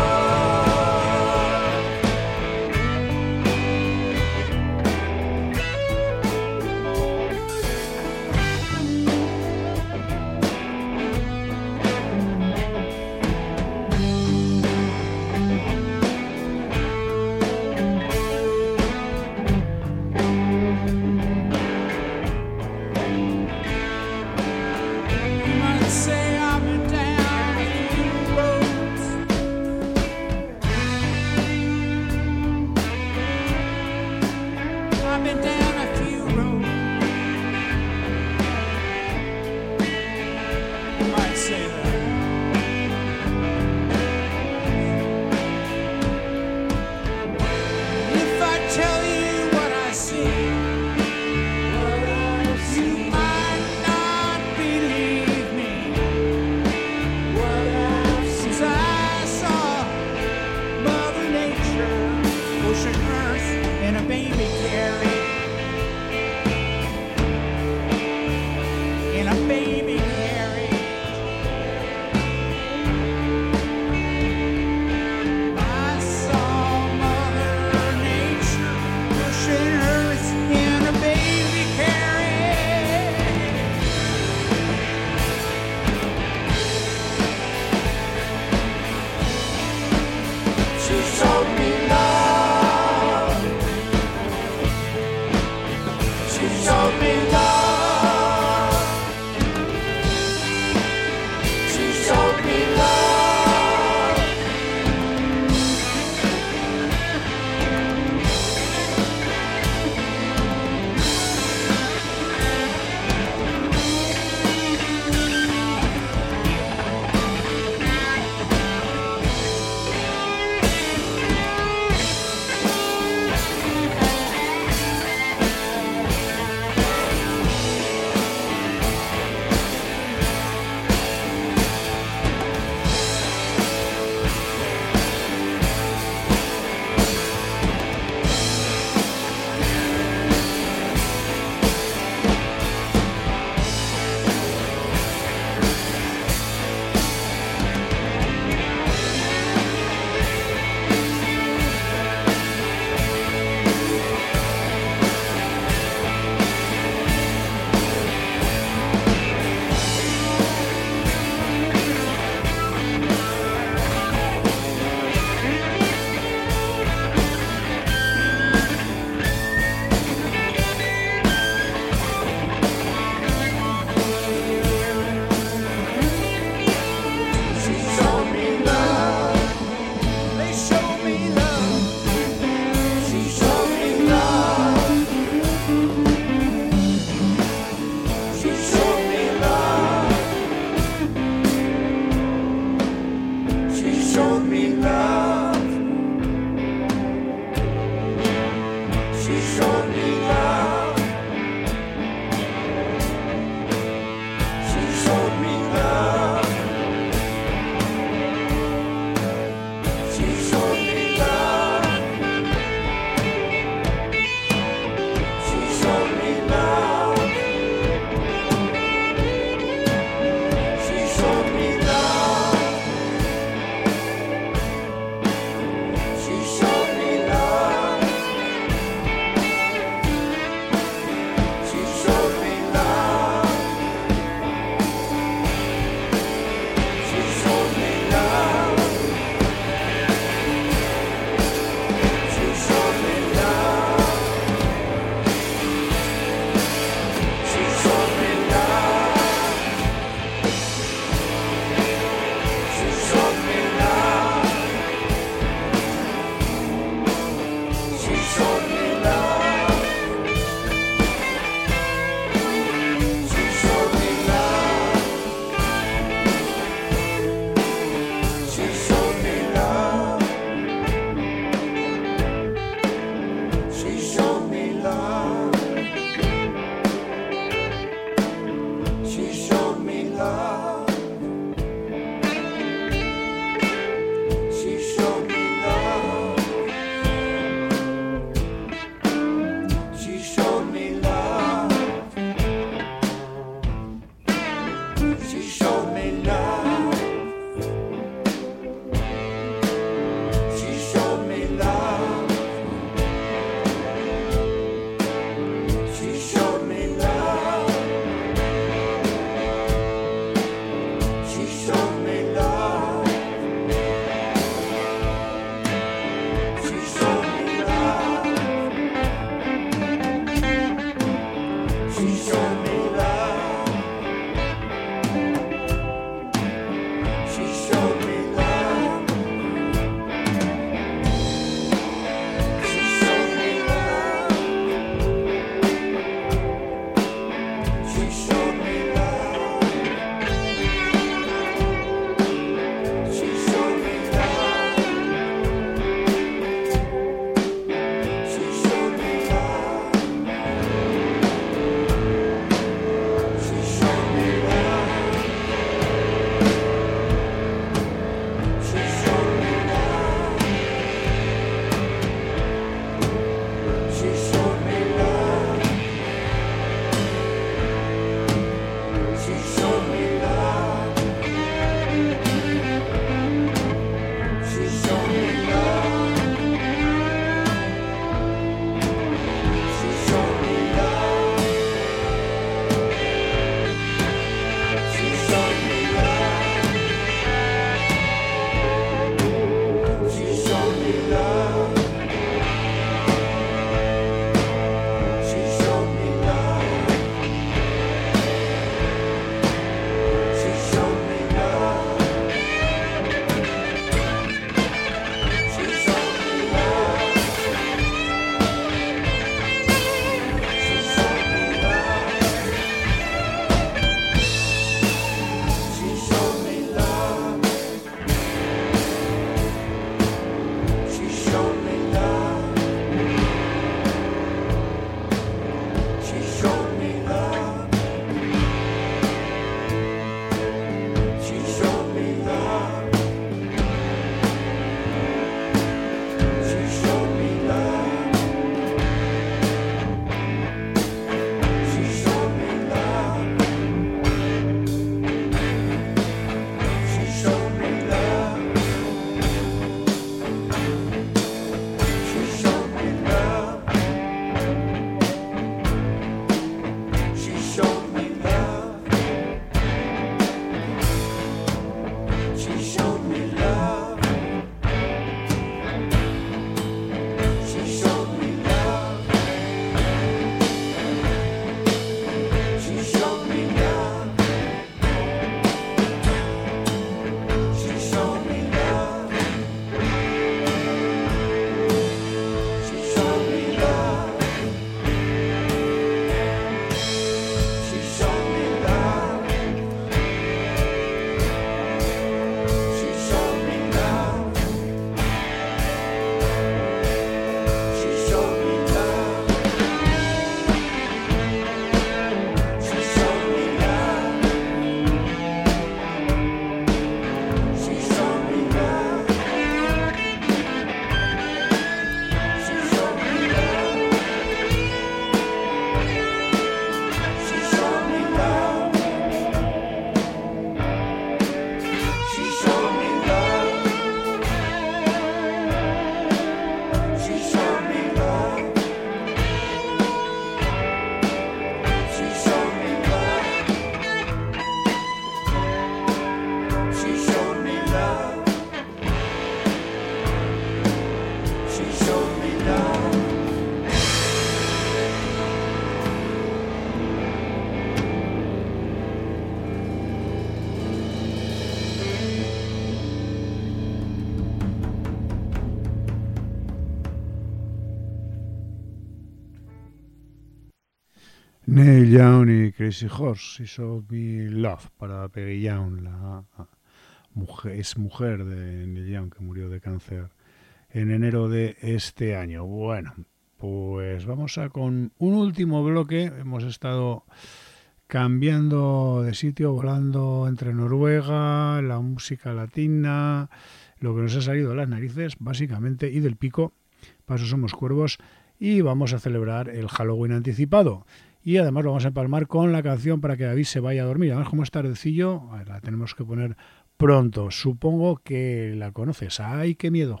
Neil Young y Crazy Horse hizo Me Love para Peggy Young, la mujer de Neil Young, que murió de cáncer en enero de este año. Bueno, pues vamos con un último bloque. Hemos estado cambiando de sitio, volando entre Noruega, la música latina, lo que nos ha salido de las narices, básicamente, y del pico. Para eso somos cuervos, y vamos a celebrar el Halloween anticipado. Y además lo vamos a empalmar con la canción para que David se vaya a dormir. Además, como es tardecillo, la tenemos que poner pronto. Supongo que la conoces. ¡Ay, qué miedo!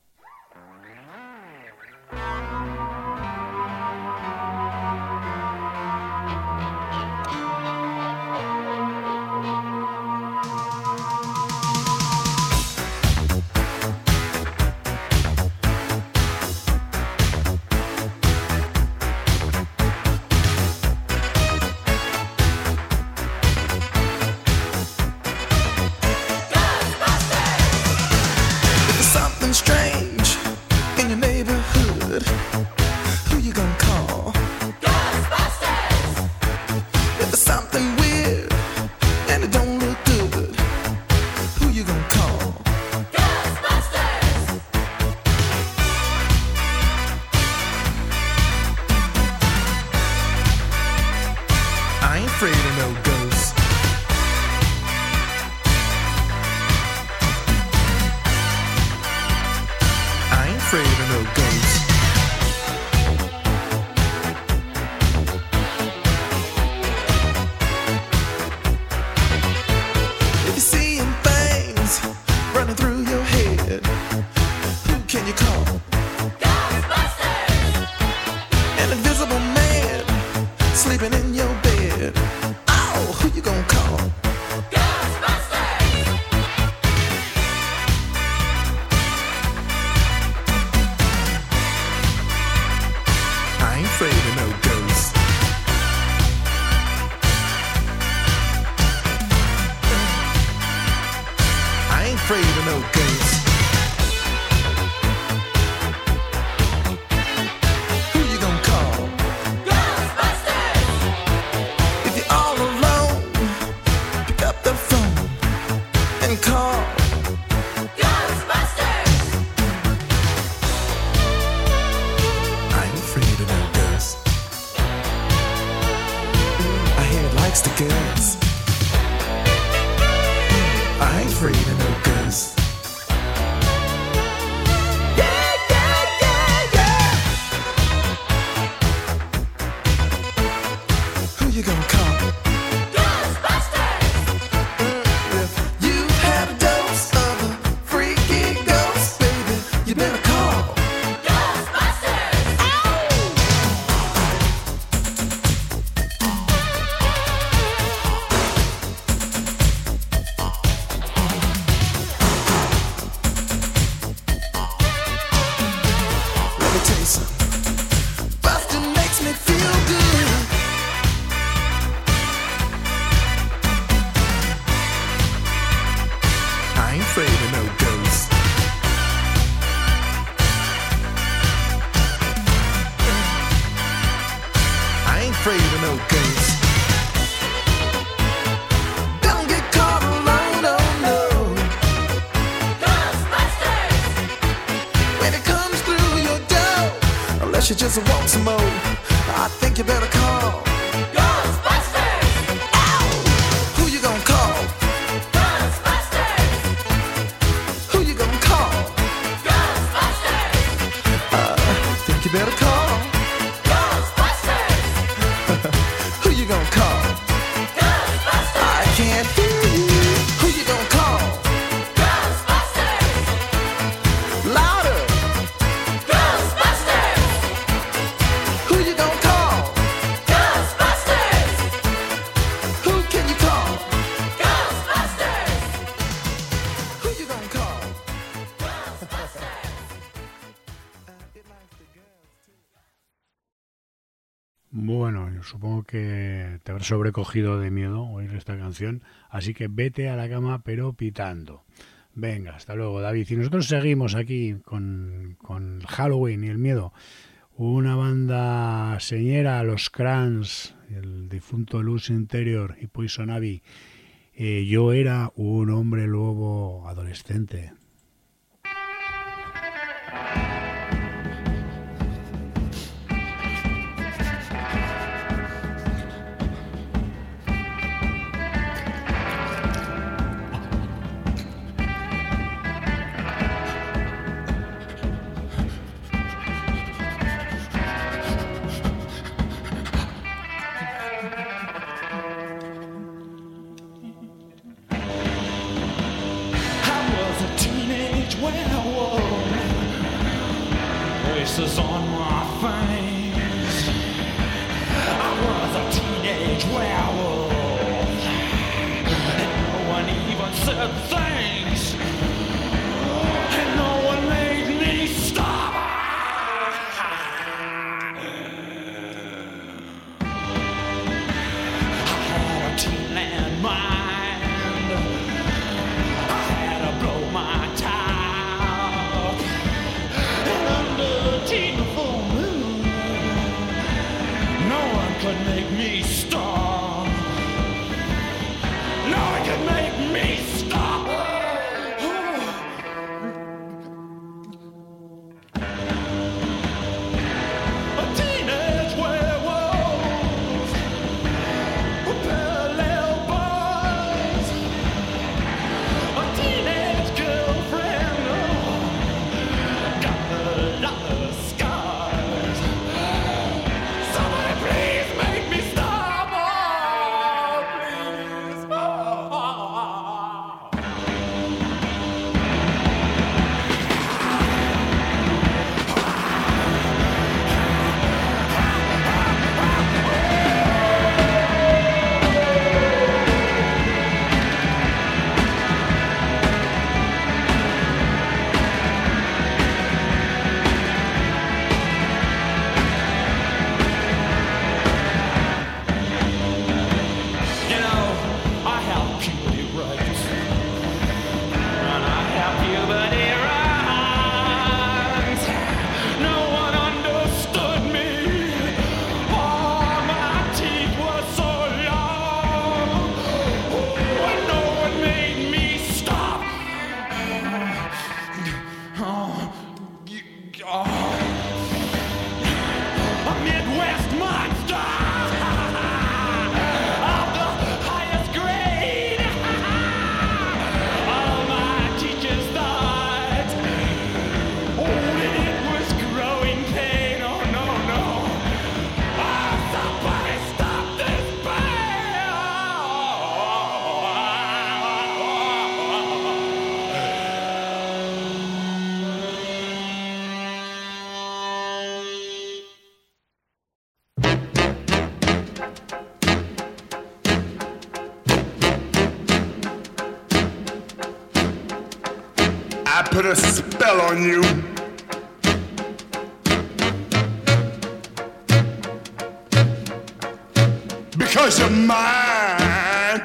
You just want some more. I think you better call Ghostbusters. Ow! Who you gonna call? Ghostbusters. Who you gonna call? Ghostbusters. Think you better call Ghostbusters. Who you gonna call? Ghostbusters. I can't hear you. Who you gonna call? Ghostbusters. Louder. Bueno, supongo que te habrá sobrecogido de miedo oír esta canción, así que vete a la cama pero pitando. Venga, hasta luego, David. Y nosotros seguimos aquí con Halloween y el miedo. una banda señera, los Crans, el difunto Luz Interior y Poison Ivy. Yo era un hombre lobo adolescente. Is on my face. I was a teenage werewolf, and no one even said thanks, and no one made me stop. I had a teenland mind. I had to blow my top, and under teen full moon, no one could make me stop. No one could make me stop. A teenage werewolf, parallel bars, a teenage girlfriend, got a lot of scars. Somebody please make me stop, oh, please, oh. You know, I have puberty rights, and I have puberty rights. No one understood me. Oh, my teeth were so long. Oh, and no one made me stop. A Midwest monster of the highest grade. All my teachers thought, oh, it was growing pain. Oh, no, no. Oh, somebody stop this I put a spell on you. Because you're mine.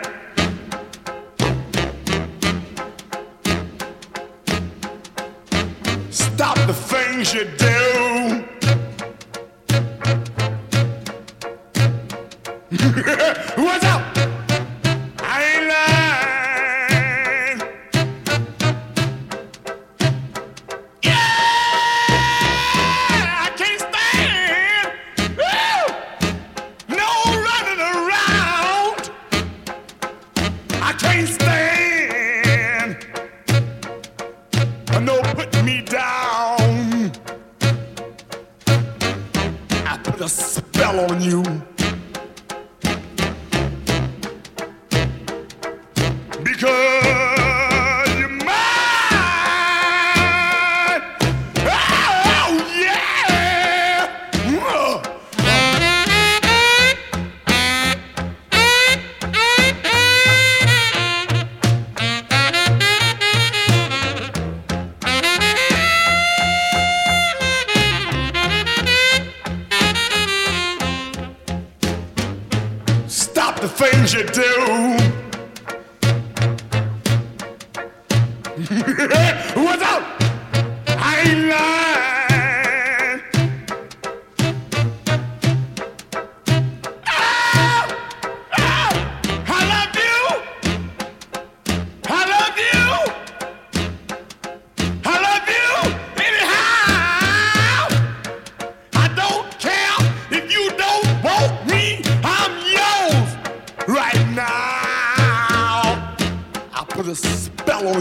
Stop the things you do. What's up? I ain't lying. I can't stand no running around. I can't stand no putting me down. I put a spell on you. Because you're mine. Oh, yeah. Stop the things you do. What's up? I ain't lying.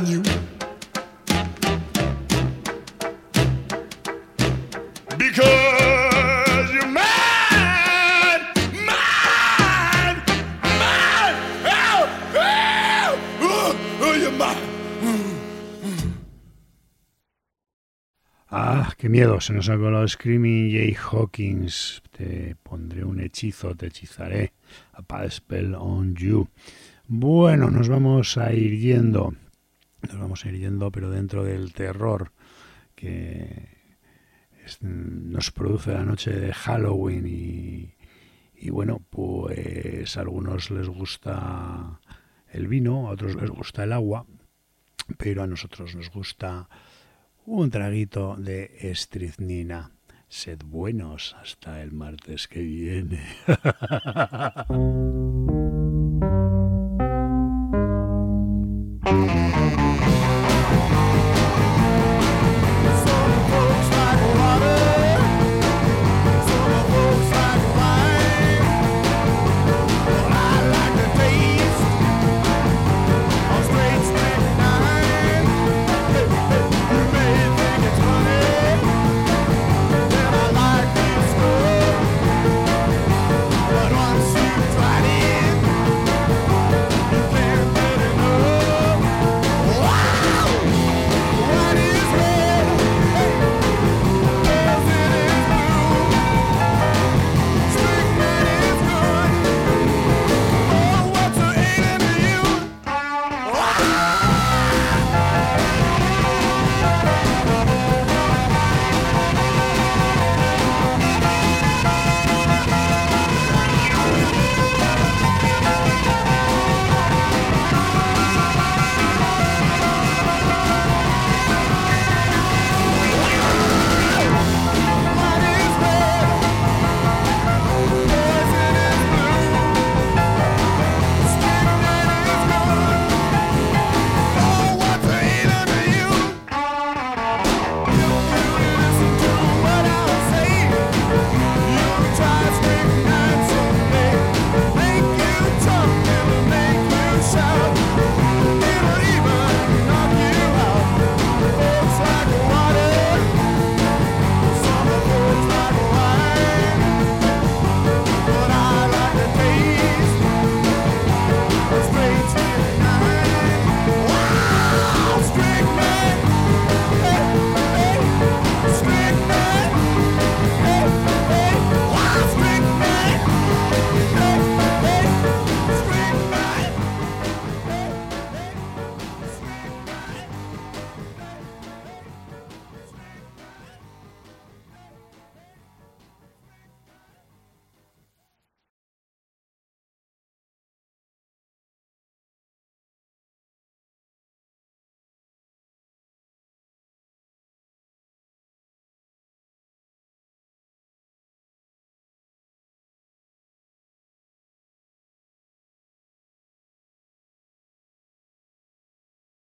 you. Because you're mine, mine, mine. You're mine. Ah, qué miedo, se nos ha colado Screaming Jay Hawkins. Te pondré un hechizo, te hechizaré. A bad spell on you. Bueno, nos vamos a ir yendo, pero dentro del terror que nos produce la noche de Halloween y bueno, pues a algunos les gusta el vino, a otros les gusta el agua, pero a nosotros nos gusta un traguito de estricnina. Sed buenos hasta el martes que viene.